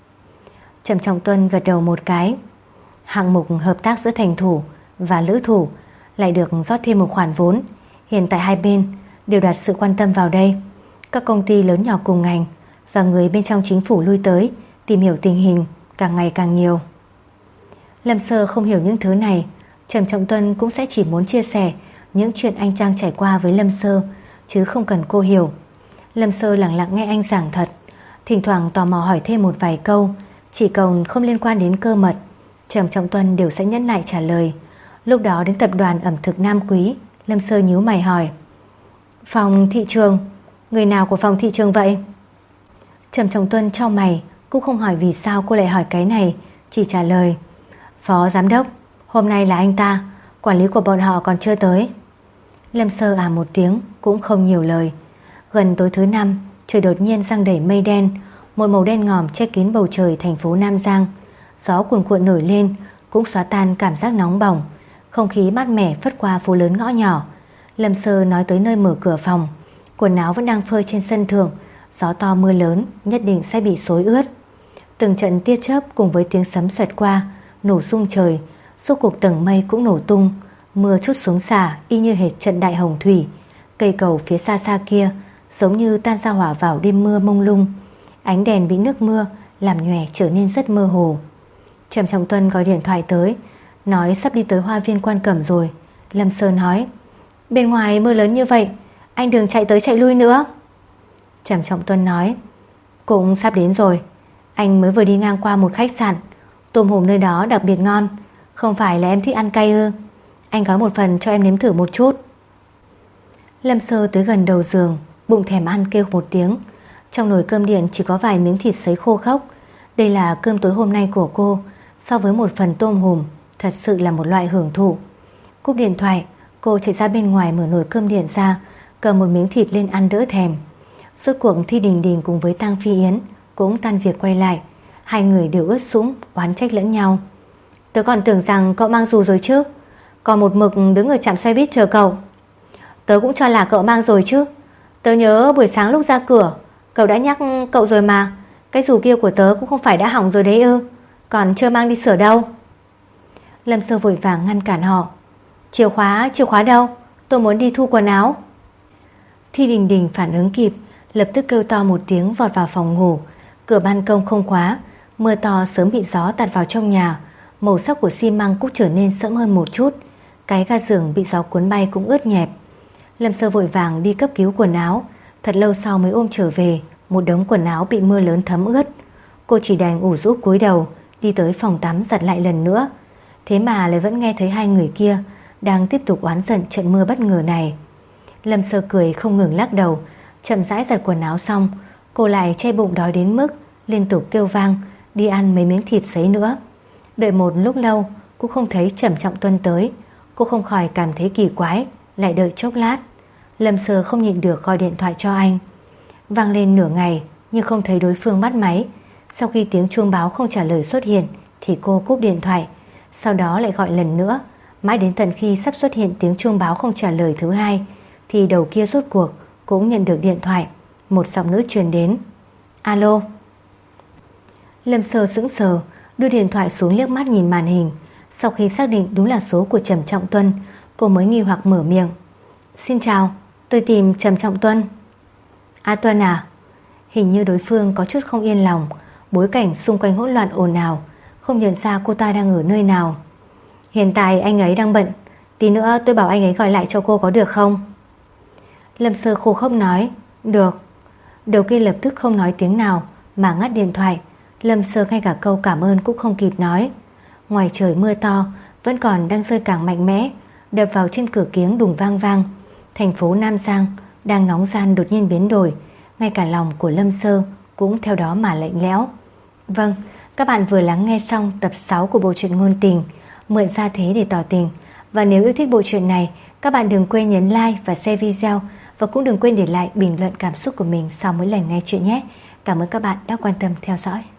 Trầm Trọng Tuân gật đầu một cái. Hạng mục hợp tác giữa Thành Thủ và Lữ Thủ lại được rót thêm một khoản vốn. Hiện tại hai bên đều đặt sự quan tâm vào đây. Các công ty lớn nhỏ cùng ngành và người bên trong chính phủ lui tới tìm hiểu tình hình càng ngày càng nhiều. Lâm Sơ không hiểu những thứ này. Trầm Trọng Tuân cũng sẽ chỉ muốn chia sẻ những chuyện anh Trang trải qua với Lâm Sơ, chứ không cần cô hiểu. Lâm Sơ lặng lặng nghe anh giảng thật, thỉnh thoảng tò mò hỏi thêm một vài câu. Chỉ cần không liên quan đến cơ mật, Trầm Trọng Tuân đều sẽ nhẫn nại trả lời. Lúc đó đến tập đoàn ẩm thực Nam Quý, Lâm Sơ nhíu mày hỏi: phòng thị trường, người nào của phòng thị trường vậy? Trầm Trọng Tuân chau mày, cũng không hỏi vì sao cô lại hỏi cái này, chỉ trả lời: phó giám đốc, hôm nay là anh ta, quản lý của bọn họ còn chưa tới. Lâm Sơ à một tiếng, cũng không nhiều lời. Gần tối thứ năm, trời đột nhiên giăng đầy mây đen, một màu đen ngòm che kín bầu trời thành phố Nam Giang. Gió cuồn cuộn nổi lên, cũng xóa tan cảm giác nóng bỏng. Không khí mát mẻ phất qua phố lớn ngõ nhỏ. Lâm Sơ nói tới nơi mở cửa phòng, quần áo vẫn đang phơi trên sân thượng. Gió to mưa lớn nhất định sẽ bị xối ướt. Từng trận tia chớp cùng với tiếng sấm xoẹt qua, nổ rung trời. Suốt cuộc tầng mây cũng nổ tung, mưa trút xuống xả y như hệt trận đại hồng thủy. Cây cầu phía xa xa kia giống như tan ra hỏa vào đêm mưa mông lung. Ánh đèn bị nước mưa làm nhòe trở nên rất mơ hồ. Trầm Trọng Tuân gọi điện thoại tới, nói sắp đi tới hoa viên Quan Cẩm rồi. Lâm Sơ nói: bên ngoài mưa lớn như vậy, anh đừng chạy tới chạy lui nữa. Trầm Trọng Tuân nói: cũng sắp đến rồi. Anh mới vừa đi ngang qua một khách sạn, tôm hùm nơi đó đặc biệt ngon. Không phải là em thích ăn cay ư? Anh gói một phần cho em nếm thử một chút. Lâm Sơ tới gần đầu giường, bụng thèm ăn kêu một tiếng. Trong nồi cơm điện chỉ có vài miếng thịt sấy khô khốc. Đây là cơm tối hôm nay của cô. So với một phần tôm hùm, thật sự là một loại hưởng thụ. Cúp điện thoại, cô chạy ra bên ngoài mở nồi cơm điện ra, cầm một miếng thịt lên ăn đỡ thèm. Rốt cuộc Thi Đình Đình cùng với Tang Phi Yến cũng tan việc quay lại. Hai người đều ướt sũng, oán trách lẫn nhau. Tớ còn tưởng rằng cậu mang dù rồi chứ, còn một mực đứng ở trạm xe buýt chờ cậu. Tớ cũng cho là cậu mang rồi chứ. Tớ nhớ buổi sáng lúc ra cửa cậu đã nhắc cậu rồi mà. Cái dù kia của tớ cũng không phải đã hỏng rồi đấy ư? Còn chưa mang đi sửa đâu. Lâm Sơ vội vàng ngăn cản họ. Chìa khóa, chìa khóa đâu? Tôi muốn đi thu quần áo. Thi Đình Đình phản ứng kịp, lập tức kêu to một tiếng vọt vào phòng ngủ. Cửa ban công không khóa, mưa to sớm bị gió tạt vào trong nhà. Màu sắc của xi măng cũng trở nên sẫm hơn một chút. Cái ga giường bị gió cuốn bay cũng ướt nhẹp. Lâm Sơ vội vàng đi cấp cứu quần áo. Thật lâu sau mới ôm trở về một đống quần áo bị mưa lớn thấm ướt. Cô chỉ đành ủ rũ cúi đầu đi tới phòng tắm giặt lại lần nữa. Thế mà lại vẫn nghe thấy hai người kia đang tiếp tục oán giận trận mưa bất ngờ này. Lâm Sơ cười không ngừng lắc đầu. Chậm rãi giặt quần áo xong, cô lại che bụng đói đến mức liên tục kêu vang đi ăn mấy miếng thịt sấy nữa. Đợi một lúc lâu cũng không thấy Trầm Trọng Tuân tới. Cô không khỏi cảm thấy kỳ quái. Lại đợi chốc lát, Lâm Sơ không nhịn được gọi điện thoại cho anh. Vang lên nửa ngày nhưng không thấy đối phương bắt máy. Sau khi tiếng chuông báo không trả lời xuất hiện thì cô cúp điện thoại. Sau đó lại gọi lần nữa. Mãi đến tận khi sắp xuất hiện tiếng chuông báo không trả lời thứ hai thì đầu kia rốt cuộc cũng nhận được điện thoại. Một giọng nữ truyền đến. Alo. Lâm Sơ sững sờ, đưa điện thoại xuống liếc mắt nhìn màn hình. Sau khi xác định đúng là số của Trầm Trọng Tuân, cô mới nghi hoặc mở miệng. Xin chào, tôi tìm Trầm Trọng Tuân. A Tuân à? Hình như đối phương có chút không yên lòng. Bối cảnh xung quanh hỗn loạn ồn ào, không nhận ra cô ta đang ở nơi nào. Hiện tại anh ấy đang bận, tí nữa tôi bảo anh ấy gọi lại cho cô có được không? Lâm Sơ khô khốc nói. Được. Đầu kia lập tức không nói tiếng nào mà ngắt điện thoại. Lâm Sơ ngay cả câu cảm ơn cũng không kịp nói. Ngoài trời mưa to vẫn còn đang rơi càng mạnh mẽ, đập vào trên cửa kiếng đùng vang vang. Thành phố Nam Giang đang nóng gian đột nhiên biến đổi, ngay cả lòng của Lâm Sơ cũng theo đó mà lạnh lẽo. Vâng, các bạn vừa lắng nghe xong tập sáu của bộ truyện ngôn tình Mượn Gia Thế Để Tỏ Tình. Và nếu yêu thích bộ truyện này, các bạn đừng quên nhấn like và share video, và cũng đừng quên để lại bình luận cảm xúc của mình sau mỗi lần nghe chuyện nhé. Cảm ơn các bạn đã quan tâm theo dõi.